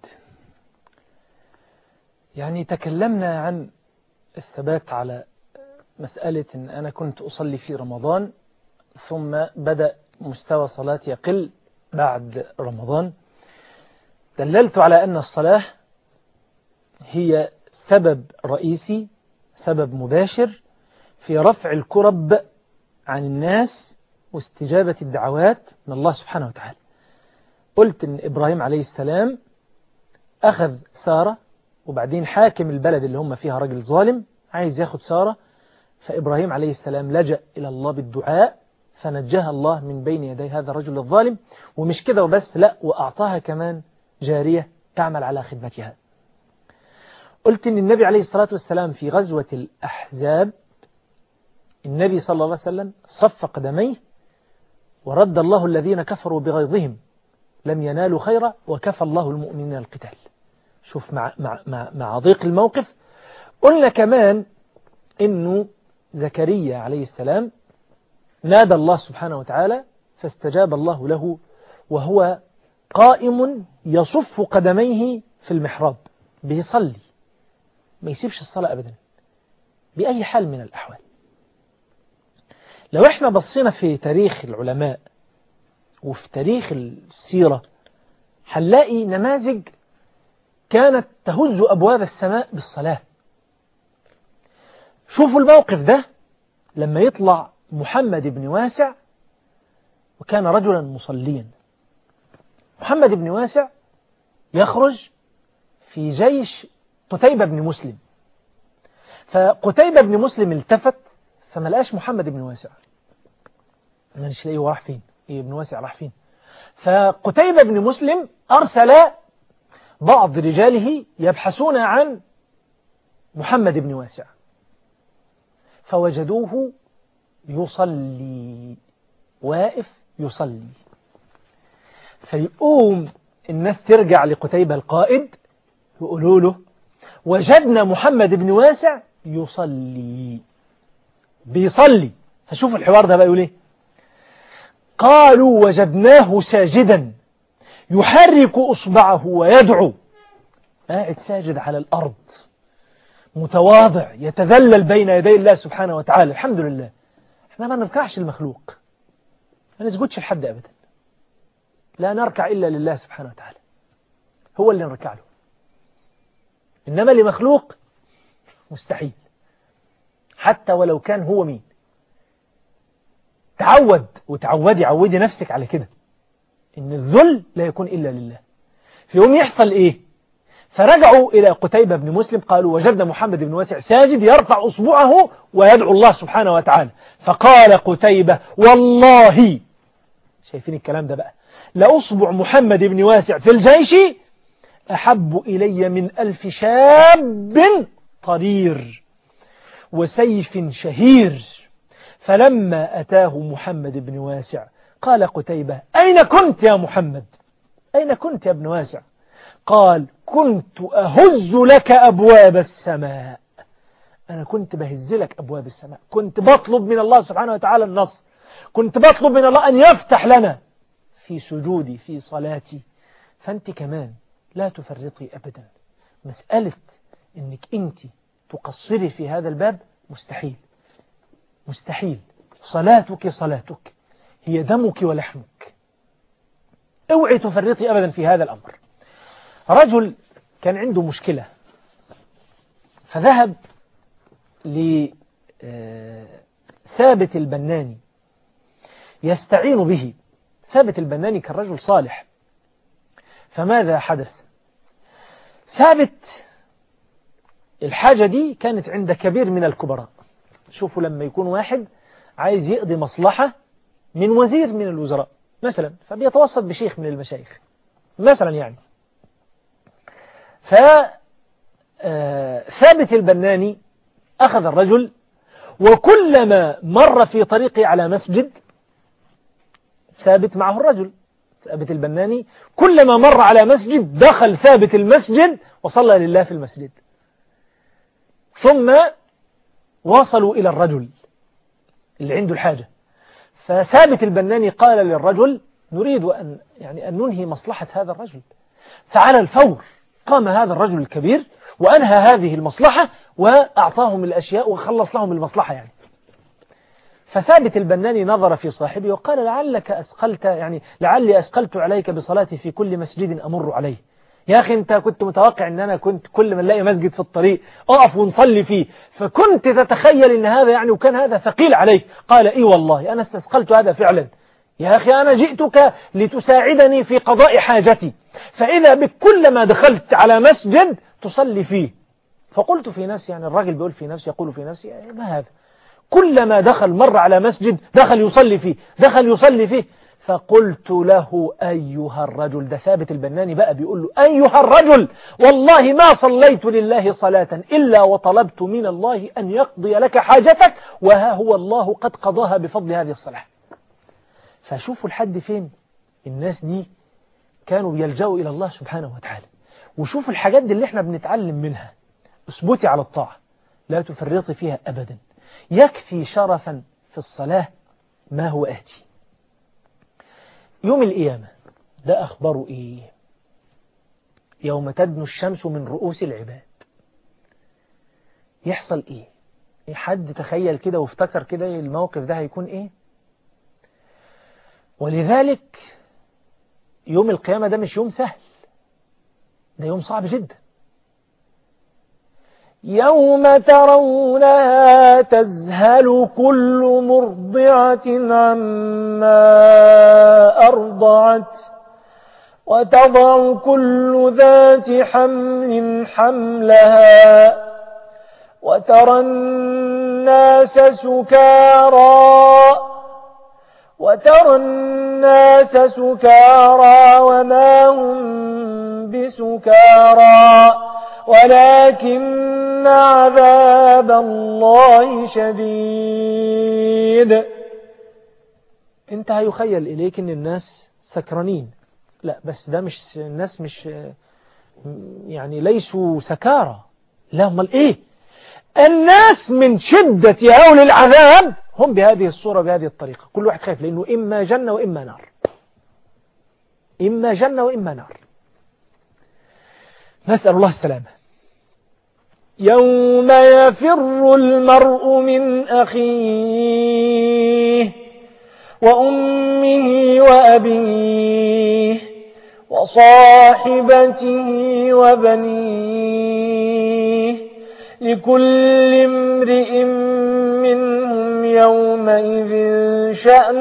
يعني تكلمنا عن الثبات على مسألة أن أنا كنت أصلي في رمضان ثم بدأ مستوى صلاتي يقل بعد رمضان. دللت على أن الصلاة هي سبب رئيسي، سبب مباشر في رفع الكرب عن الناس واستجابة الدعوات من الله سبحانه وتعالى. قلت أن إبراهيم عليه السلام أخذ سارة، وبعدين حاكم البلد اللي هم فيها رجل ظالم عايز ياخد سارة، فإبراهيم عليه السلام لجأ إلى الله بالدعاء فنجاها الله من بين يدي هذا الرجل الظالم. ومش كده وبس، لا، وأعطاها كمان جارية تعمل على خدمتها. قلت أن النبي عليه الصلاة والسلام في غزوة الأحزاب النبي صلى الله عليه وسلم صف قدميه ورد الله الذين كفروا بغيظهم لم ينالوا خيرا وكفى الله المؤمنين القتال. شوف مع, مع, مع, مع ضيق الموقف. قلنا كمان أنه زكريا عليه السلام نادى الله سبحانه وتعالى فاستجاب الله له وهو قائم يصف قدميه في المحراب بيصلي، ما يسيبش الصلاة أبدا بأي حال من الأحوال. لو احنا بصينا في تاريخ العلماء وفي تاريخ السيرة هنلاقي نماذج كانت تهز أبواب السماء بالصلاة. شوفوا الموقف ده لما يطلع محمد بن واسع، وكان رجلا مصليا. محمد بن واسع يخرج في جيش قتيبة بن مسلم، فقتيبة بن مسلم التفت فما لقاش محمد بن واسع، ما نش لاقيه راح فين، إيه ابن واسع راح فين. فقتيبة بن مسلم أرسل بعض رجاله يبحثون عن محمد بن واسع، فوجدوه يصلي، واقف يصلي. فيقوم الناس ترجع لقتيبة القائد يقولوا له وجدنا محمد بن واسع يصلي، بيصلي. فشوف الحوار ده بقى يقول ايه، قالوا وجدناه ساجدا يحرك أصبعه ويدعو، قاعد ساجد على الأرض متواضع يتذلل بين يدي الله سبحانه وتعالى. الحمد لله احنا ما نركعش المخلوق، ما نسجدش لحد أبدا، لا نركع إلا لله سبحانه وتعالى، هو اللي نركع له. إنما لمخلوق مستحيل، حتى ولو كان هو مين. تعود وتعودي عودي نفسك على كده، إن الذل لا يكون إلا لله. في يوم يحصل إيه، فرجعوا إلى قتيبة بن مسلم قالوا وجدنا محمد بن واسع ساجد يرفع أصبعه ويدعو الله سبحانه وتعالى. فقال قتيبة والله، شايفين الكلام ده بقى، لأصبع محمد بن واسع في الجيش أحب إلي من ألف شاب طرير وسيف شهير. فلما أتاه محمد بن واسع قال قتيبة أين كنت يا محمد، أين كنت يا ابن واسع؟ قال كنت أهز لك أبواب السماء، أنا كنت بهز لك أبواب السماء، كنت بطلب من الله سبحانه وتعالى النصر، كنت بطلب من الله أن يفتح لنا في سجودي في صلاتي. فأنت كمان لا تفرطي أبدا. مسألة أنك أنت تقصري في هذا الباب مستحيل، مستحيل. صلاتك صلاتك هي دمك ولحمك، اوعي تفرطي أبدا في هذا الأمر. رجل كان عنده مشكلة فذهب لثابت البناني يستعين به. ثابت البناني كان رجل صالح، فماذا حدث؟ ثابت الحاجة دي كانت عند كبير من الكبراء. شوفوا لما يكون واحد عايز يقضي مصلحة من وزير من الوزراء مثلا، فبيتوسط بشيخ من المشايخ مثلا يعني. فثابت البناني أخذ الرجل، وكلما مر في طريقه على مسجد، ثابت معه الرجل، ثابت البناني كلما مر على مسجد دخل ثابت المسجد وصلى لله في المسجد. ثم وصلوا إلى الرجل اللي عنده الحاجة، فثابت البناني قال للرجل نريد أن يعني أن ننهي مصلحة هذا الرجل. فعلى الفور قام هذا الرجل الكبير وأنهى هذه المصلحة وأعطاهم الأشياء وخلص لهم المصلحة يعني. فثابت البناني نظر في صاحبه وقال لعلك أسقلت يعني لعلي أسقلت عليك بصلاتي في كل مسجد أمر عليه. يا أخي أنت كنت متوقع أن أنا كنت كل ما نلاقي مسجد في الطريق أقف ونصلي فيه، فكنت تتخيل أن هذا يعني وكان هذا ثقيل عليك. قال إيه والله أنا استثقلت هذا فعلا. يا أخي أنا جئتك لتساعدني في قضاء حاجتي، فإذا بك كلما دخلت على مسجد تصلي فيه. فقلت في نفسي يعني الراجل بيقول في نفسي يقول في نفسي يعني ما هذا، كلما دخل مر على مسجد دخل يصلي فيه دخل يصلي فيه. فقلت له أيها الرجل، ده ثابت البناني بقى بيقول له أيها الرجل والله ما صليت لله صلاة إلا وطلبت من الله أن يقضي لك حاجتك، وها هو الله قد قضاها بفضل هذه الصلاة. فشوفوا لحد فين الناس دي كانوا بيلجأوا إلى الله سبحانه وتعالى. وشوفوا الحاجات دي اللي احنا بنتعلم منها. اثبتي على الطاعة، لا تفرطي فيها أبدا. يكفي شرفا في الصلاة ما هو آتي. يوم القيامة ده أخبره إيه؟ يوم تدنو الشمس من رؤوس العباد. يحصل إيه؟ حد تخيل كده وافتكر كده الموقف ده هيكون إيه؟ ولذلك يوم القيامة ده مش يوم سهل، ده يوم صعب جدا. يوم ترونها تذهل كل مرضعة عما أرضعت وتضع كل ذات حمل حملها وترى الناس سكارى وترى الناس سكارى وما هم بسكارى ولكن عذاب الله شديد. انت هيخيل إليك ان الناس سكرانين، لا بس ده مش الناس مش يعني ليسوا سكارى، لا امال ايه؟ الناس من شدة هول العذاب هم بهذه الصورة بهذه الطريقة، كل واحد خايف لأنه إما جنة وإما نار، إما جنة وإما نار. نسأل الله السلامة. يوم يفر المرء من أخيه وأمه وأبيه وصاحبته وبنيه لكل امرئ منهم يومئذ شأن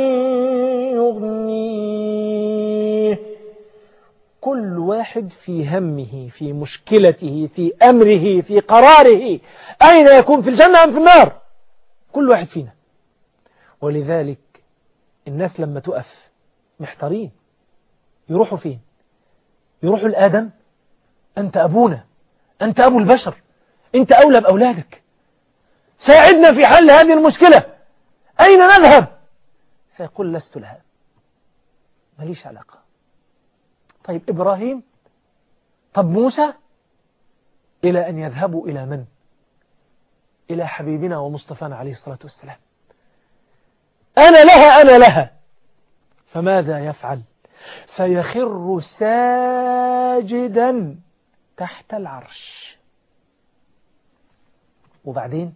يغنيه. كل واحد في همه، في مشكلته، في أمره، في قراره، أين يكون، في الجنة أم في النار، كل واحد فينا. ولذلك الناس لما تقف محتارين، يروحوا فين؟ يروحوا لآدم، أنت أبونا، أنت أبو البشر، أنت أولى بأولادك، ساعدنا في حل هذه المشكلة، أين نذهب؟ فيقول لست لها، ماليش علاقة. طيب إبراهيم، طب موسى، إلى أن يذهبوا إلى من؟ إلى حبيبنا ومصطفانا عليه الصلاة والسلام. أنا لها أنا لها. فماذا يفعل؟ فيخر ساجدا تحت العرش. وبعدين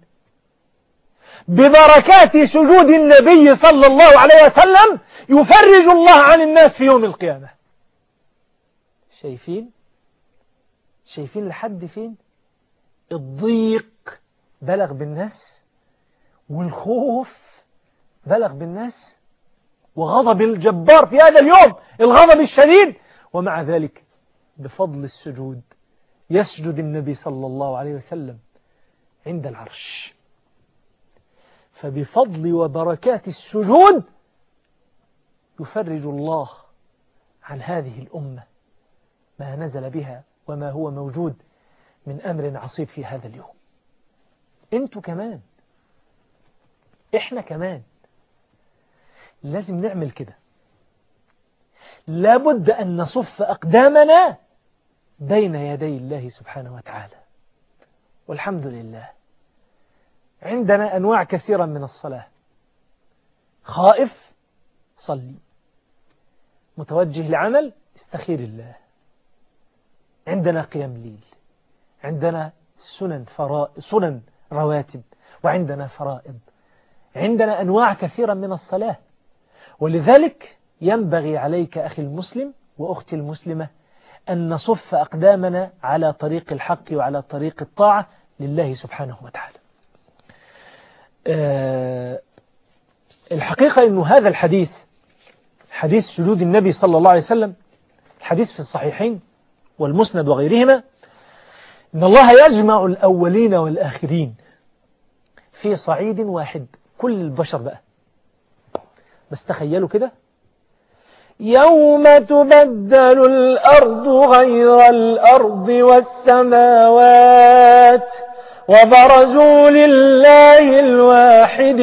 ببركات سجود النبي صلى الله عليه وسلم يفرج الله عن الناس في يوم القيامة. شايفين؟ شايفين لحد فين الضيق بلغ بالناس، والخوف بلغ بالناس، وغضب الجبار في هذا اليوم، الغضب الشديد، ومع ذلك بفضل السجود يسجد النبي صلى الله عليه وسلم عند العرش. فبفضل وبركات السجود يفرج الله عن هذه الأمة ما نزل بها وما هو موجود من أمر عصيب في هذا اليوم. انتوا كمان، احنا كمان لازم نعمل كده. لابد أن نصف أقدامنا بين يدي الله سبحانه وتعالى. والحمد لله عندنا أنواع كثيرة من الصلاة. خائف صلي، متوجه لعمل استخير الله، عندنا قيام ليل، عندنا سنن فرائض، سنن رواتب، وعندنا فرائض، عندنا أنواع كثيرة من الصلاة. ولذلك ينبغي عليك أخي المسلم وأختي المسلمة أن نصف أقدامنا على طريق الحق وعلى طريق الطاعة لله سبحانه وتعالى. أه الحقيقة أن هذا الحديث، حديث سجود النبي صلى الله عليه وسلم، الحديث في الصحيحين والمسند وغيرهما، إن الله يجمع الأولين والآخرين في صعيد واحد، كل البشر بقى. بس تخيلوا كده، يوم تبدل الأرض غير الأرض والسماوات وبرزوا لله الواحد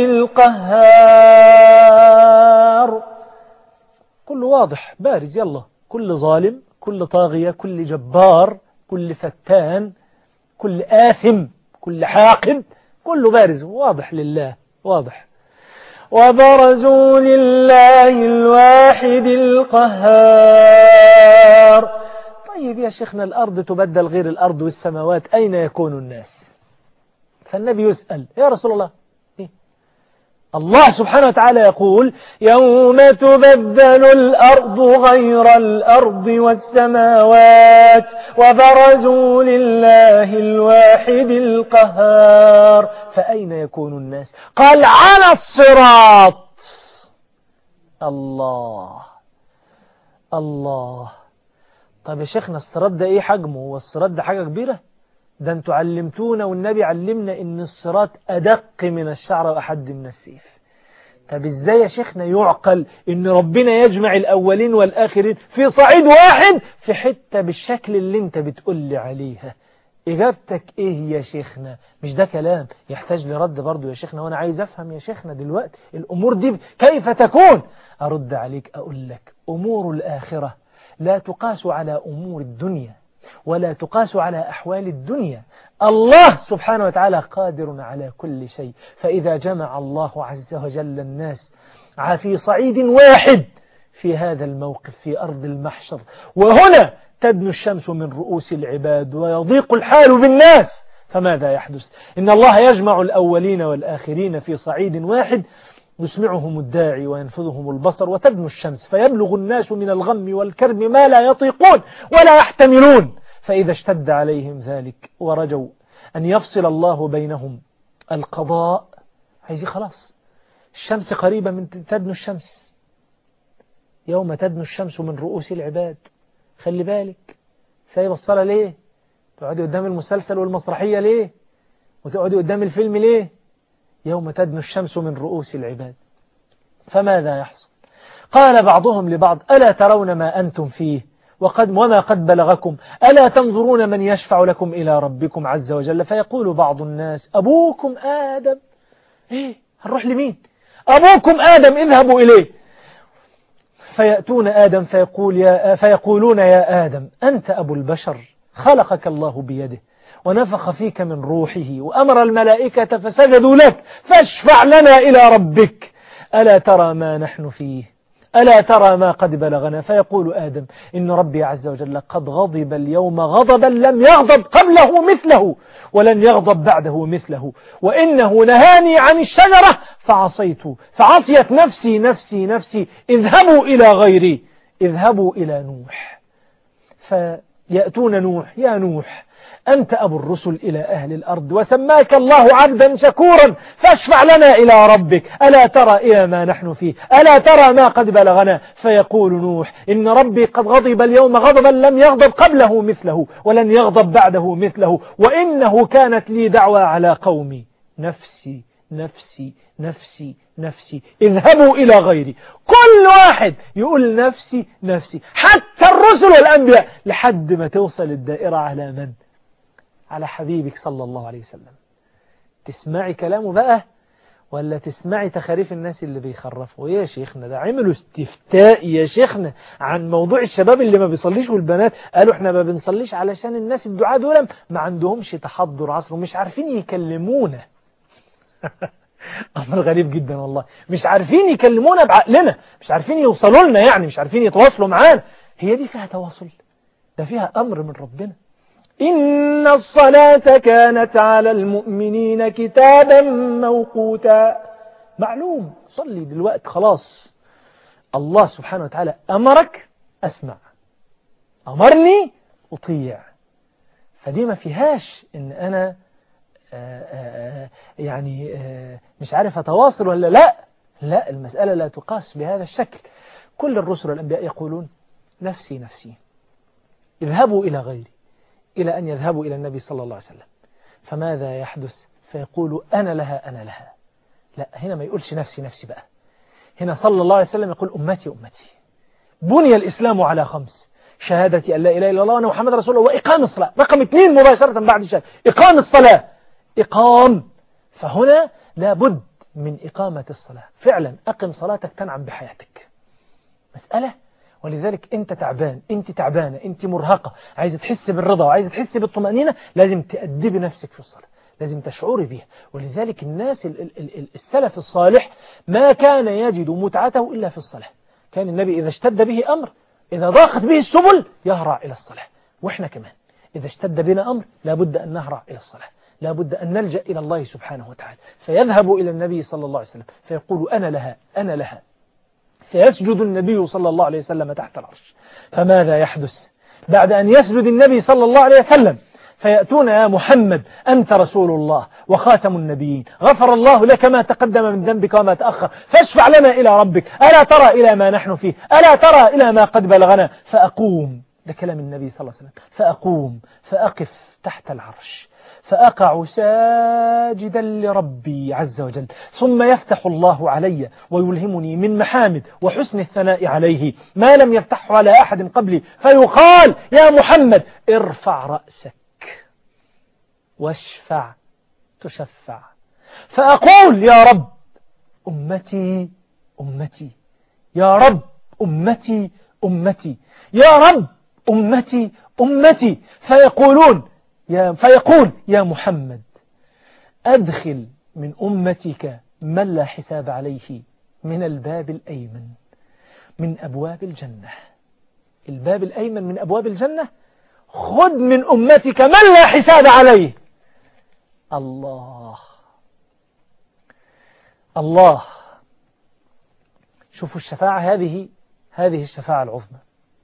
القهار. كل واضح بارز، يلا، كل ظالم، كل طاغية، كل جبار، كل فتان، كل آثم، كل حاقد، كله بارز واضح لله، واضح. وبرزوا لله الواحد القهار. طيب يا شيخنا الأرض تبدل غير الأرض والسماوات، أين يكون الناس؟ فالنبي يسأل يا رسول الله إيه؟ الله سبحانه وتعالى يقول يوم تبدل الأرض غير الأرض والسماوات وبرزوا لله الواحد القهار، فأين يكون الناس؟ قال على الصراط. الله الله. طب يا شيخنا الصراط ده ايه حجمه؟ هو الصراط ده حاجة كبيرة؟ ده انتوا علمتونا والنبي علمنا ان الصراط ادق من الشعر واحد من السيف. طب ازاي يا شيخنا يعقل ان ربنا يجمع الاولين والاخرين في صعيد واحد في حتة بالشكل اللي انت بتقول لي عليها؟ اجابتك ايه يا شيخنا؟ مش ده كلام يحتاج لرد برضو يا شيخنا، وانا عايز افهم يا شيخنا دلوقتي الامور دي كيف تكون. ارد عليك اقول لك امور الاخرة لا تقاس على أمور الدنيا ولا تقاس على أحوال الدنيا. الله سبحانه وتعالى قادر على كل شيء، فإذا جمع الله عز وجل الناس في صعيد واحد في هذا الموقف في أرض المحشر، وهنا تدنو الشمس من رؤوس العباد ويضيق الحال بالناس، فماذا يحدث؟ إن الله يجمع الأولين والآخرين في صعيد واحد، يسمعهم الداعي وينفذهم البصر وتدنو الشمس، فيبلغ الناس من الغم والكرب ما لا يطيقون ولا يحتملون، فإذا اشتد عليهم ذلك ورجوا أن يفصل الله بينهم القضاء، هيجي خلاص الشمس قريبة من تدنو الشمس، يوم تدنو الشمس من رؤوس العباد. خلي بالك سايب الصلاة ليه؟ تقعدي قدام المسلسل والمسرحية ليه؟ وتقعدي قدام الفيلم ليه؟ يوم تدنو الشمس من رؤوس العباد. فماذا يحصل؟ قال بعضهم لبعض ألا ترون ما أنتم فيه وقد وما قد بلغكم، ألا تنظرون من يشفع لكم إلى ربكم عز وجل؟ فيقول بعض الناس أبوكم آدم. إيه هنروح لمين؟ أبوكم آدم اذهبوا إليه. فيأتون آدم فيقول يا فيقولون يا آدم أنت أبو البشر، خلقك الله بيده ونفخ فيك من روحه وأمر الملائكة فسجدوا لك، فاشفع لنا إلى ربك، ألا ترى ما نحن فيه، ألا ترى ما قد بلغنا؟ فيقول آدم إن ربي عز وجل قد غضب اليوم غضبا لم يغضب قبله مثله ولن يغضب بعده مثله، وإنه نهاني عن الشجرة فعصيت فعصيت نفسي نفسي نفسي، اذهبوا إلى غيري، اذهبوا إلى نوح. فيأتون نوح يا نوح أنت أبو الرسل إلى أهل الأرض وسماك الله عبدا شكورا، فاشفع لنا إلى ربك، ألا ترى إلى ما نحن فيه، ألا ترى ما قد بلغنا؟ فيقول نوح إن ربي قد غضب اليوم غضبا لم يغضب قبله مثله ولن يغضب بعده مثله، وإنه كانت لي دعوى على قومي، نفسي نفسي نفسي نفسي، اذهبوا إلى غيري. كل واحد يقول نفسي نفسي، حتى الرسل والأنبياء، لحد ما توصل الدائرة على من؟ على حبيبك صلى الله عليه وسلم. تسمعي كلامه بقى ولا تسمعي تخاريف الناس اللي بيخرفوا؟ يا شيخنا ده عملوا استفتاء يا شيخنا عن موضوع الشباب اللي ما بيصليش والبنات، قالوا احنا ما بنصليش علشان الناس الدعاء دول ما عندهمش تحضر عصر ومش عارفين يكلمونا. أمر غريب جدا والله، مش عارفين يكلمونا بعقلنا، مش عارفين يوصلوا لنا، يعني مش عارفين يتواصلوا معانا. هي دي فيها تواصل؟ ده فيها أمر من ربنا. إن الصلاة كانت على المؤمنين كتابا موقوتا. معلوم صلي دلوقتي خلاص، الله سبحانه وتعالى أمرك أسمع، أمرني أطيع، فدي ما فيهاش إن أنا آآ آآ يعني آآ مش عارف أتواصل ولا لا. لا، المسألة لا تقاس بهذا الشكل. كل الرسل والأنبياء يقولون نفسي نفسي، اذهبوا إلى غيري، إلى أن يذهبوا إلى النبي صلى الله عليه وسلم. فماذا يحدث؟ فيقول أنا لها أنا لها. لا، هنا ما يقولش نفسي نفسي بقى، هنا صلى الله عليه وسلم يقول أمتي أمتي. بني الإسلام على خمس: شهادة أن لا إله إلا الله وأن محمد رسول الله وإقام الصلاة. رقم اثنين مباشرة بعد الشهادة إقام الصلاة. إقام، فهنا لابد من إقامة الصلاة. فعلا أقم صلاتك تنعم بحياتك. مسألة، ولذلك أنت تعبان، أنت تعبانة، أنت مرهقة، عايزة تحس بالرضا وعايزة تحس بالطمأنينة، لازم تأدبي نفسك في الصلاة، لازم تشعري بها. ولذلك الناس السلف الصالح ما كان يجد متعته إلا في الصلاة. كان النبي إذا اشتد به أمر، إذا ضاقت به السبل، يهرع إلى الصلاة. وإحنا كمان إذا اشتد بنا أمر لابد أن نهرع إلى الصلاة، لابد أن نلجأ إلى الله سبحانه وتعالى. فيذهب إلى النبي صلى الله عليه وسلم فيقول أنا لها أنا لها، فيسجد النبي صلى الله عليه وسلم تحت العرش. فماذا يحدث بعد أن يسجد النبي صلى الله عليه وسلم؟ فيأتون يا محمد أنت رسول الله وخاتم النبيين، غفر الله لك ما تقدم من ذنبك وما تأخر، فاشفع لنا إلى ربك، ألا ترى إلى ما نحن فيه، ألا ترى إلى ما قد بلغنا. فأقوم، ده كلام النبي صلى الله عليه وسلم، فأقوم فأقف تحت العرش فأقع ساجدا لربي عز وجل، ثم يفتح الله علي ويلهمني من محامد وحسن الثناء عليه ما لم يفتحه على أحد قبلي، فيقال يا محمد ارفع رأسك واشفع تشفع. فأقول يا رب أمتي أمتي، يا رب أمتي أمتي، يا رب أمتي أمتي. فيقولون يا فيقول يا محمد أدخل من أمتك من لا حساب عليه من الباب الأيمن من أبواب الجنة. الباب الأيمن من أبواب الجنة، خذ من أمتك من لا حساب عليه. الله الله، شوفوا الشفاعة هذه هذه الشفاعة العظمى.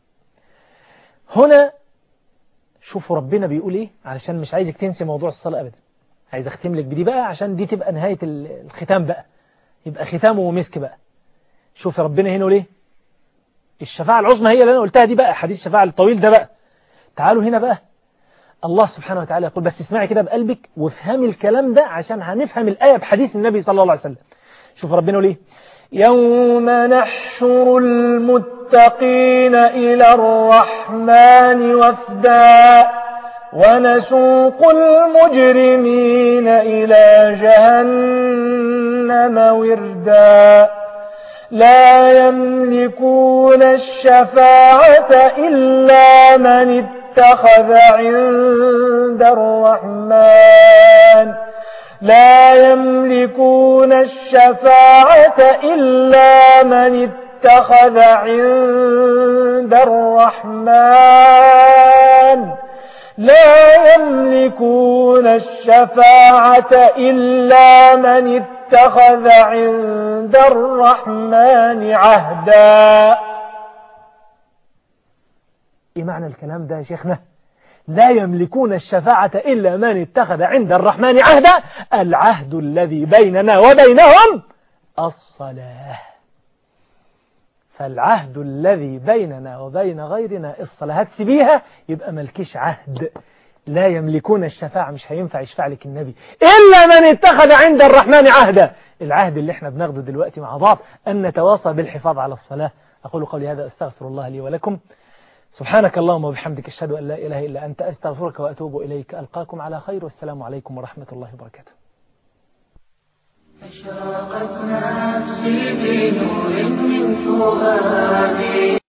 هنا شوفوا ربنا بيقول ايه، علشان مش عايزك تنسي موضوع الصلاة ابدا، عايز اختم لك بدي بقى عشان دي تبقى نهاية الختام بقى، يبقى ختامه ومسك بقى. شوف ربنا هنا ليه الشفاعة العظمى هي اللي انا قلتها دي بقى، حديث الشفاعة الطويل ده بقى. تعالوا هنا بقى الله سبحانه وتعالى يقول، بس اسمعي كده بقلبك وافهمي الكلام ده عشان هنفهم الآية بحديث النبي صلى الله عليه وسلم. شوف ربنا ليه يوم نحشر المتقين إلى الرحمن وفدا ونسوق المجرمين إلى جهنم وردا لا يملكون الشفاعة إلا من اتخذ عند الرحمن لا يملكون الشفاعة إلا من اتخذ عند الرحمن لا يملكون الشفاعة إلا من اتخذ عند الرحمن عهدا. إيه معنى الكلام ده يا شيخنا؟ لا يملكون الشفاعة إلا من اتخذ عند الرحمن عهدا، العهد الذي بيننا وبينهم الصلاة. فالعهد الذي بيننا وبين غيرنا الصلاة، هتسيبيها يبقى ملكيش عهد. لا يملكون الشفاعة، مش هينفع يشفع لك النبي إلا من اتخذ عند الرحمن عهدا. العهد اللي احنا بناخده دلوقتي مع بعض أن نتواصى بالحفاظ على الصلاة. أقول قولي هذا، أستغفر الله لي ولكم. سبحانك اللهم وبحمدك، أشهد أن لا إله إلا أنت، أستغفرك وأتوب إليك. ألقاكم على خير، والسلام عليكم ورحمة الله وبركاته. أشرقت نفسي بنور من فؤادي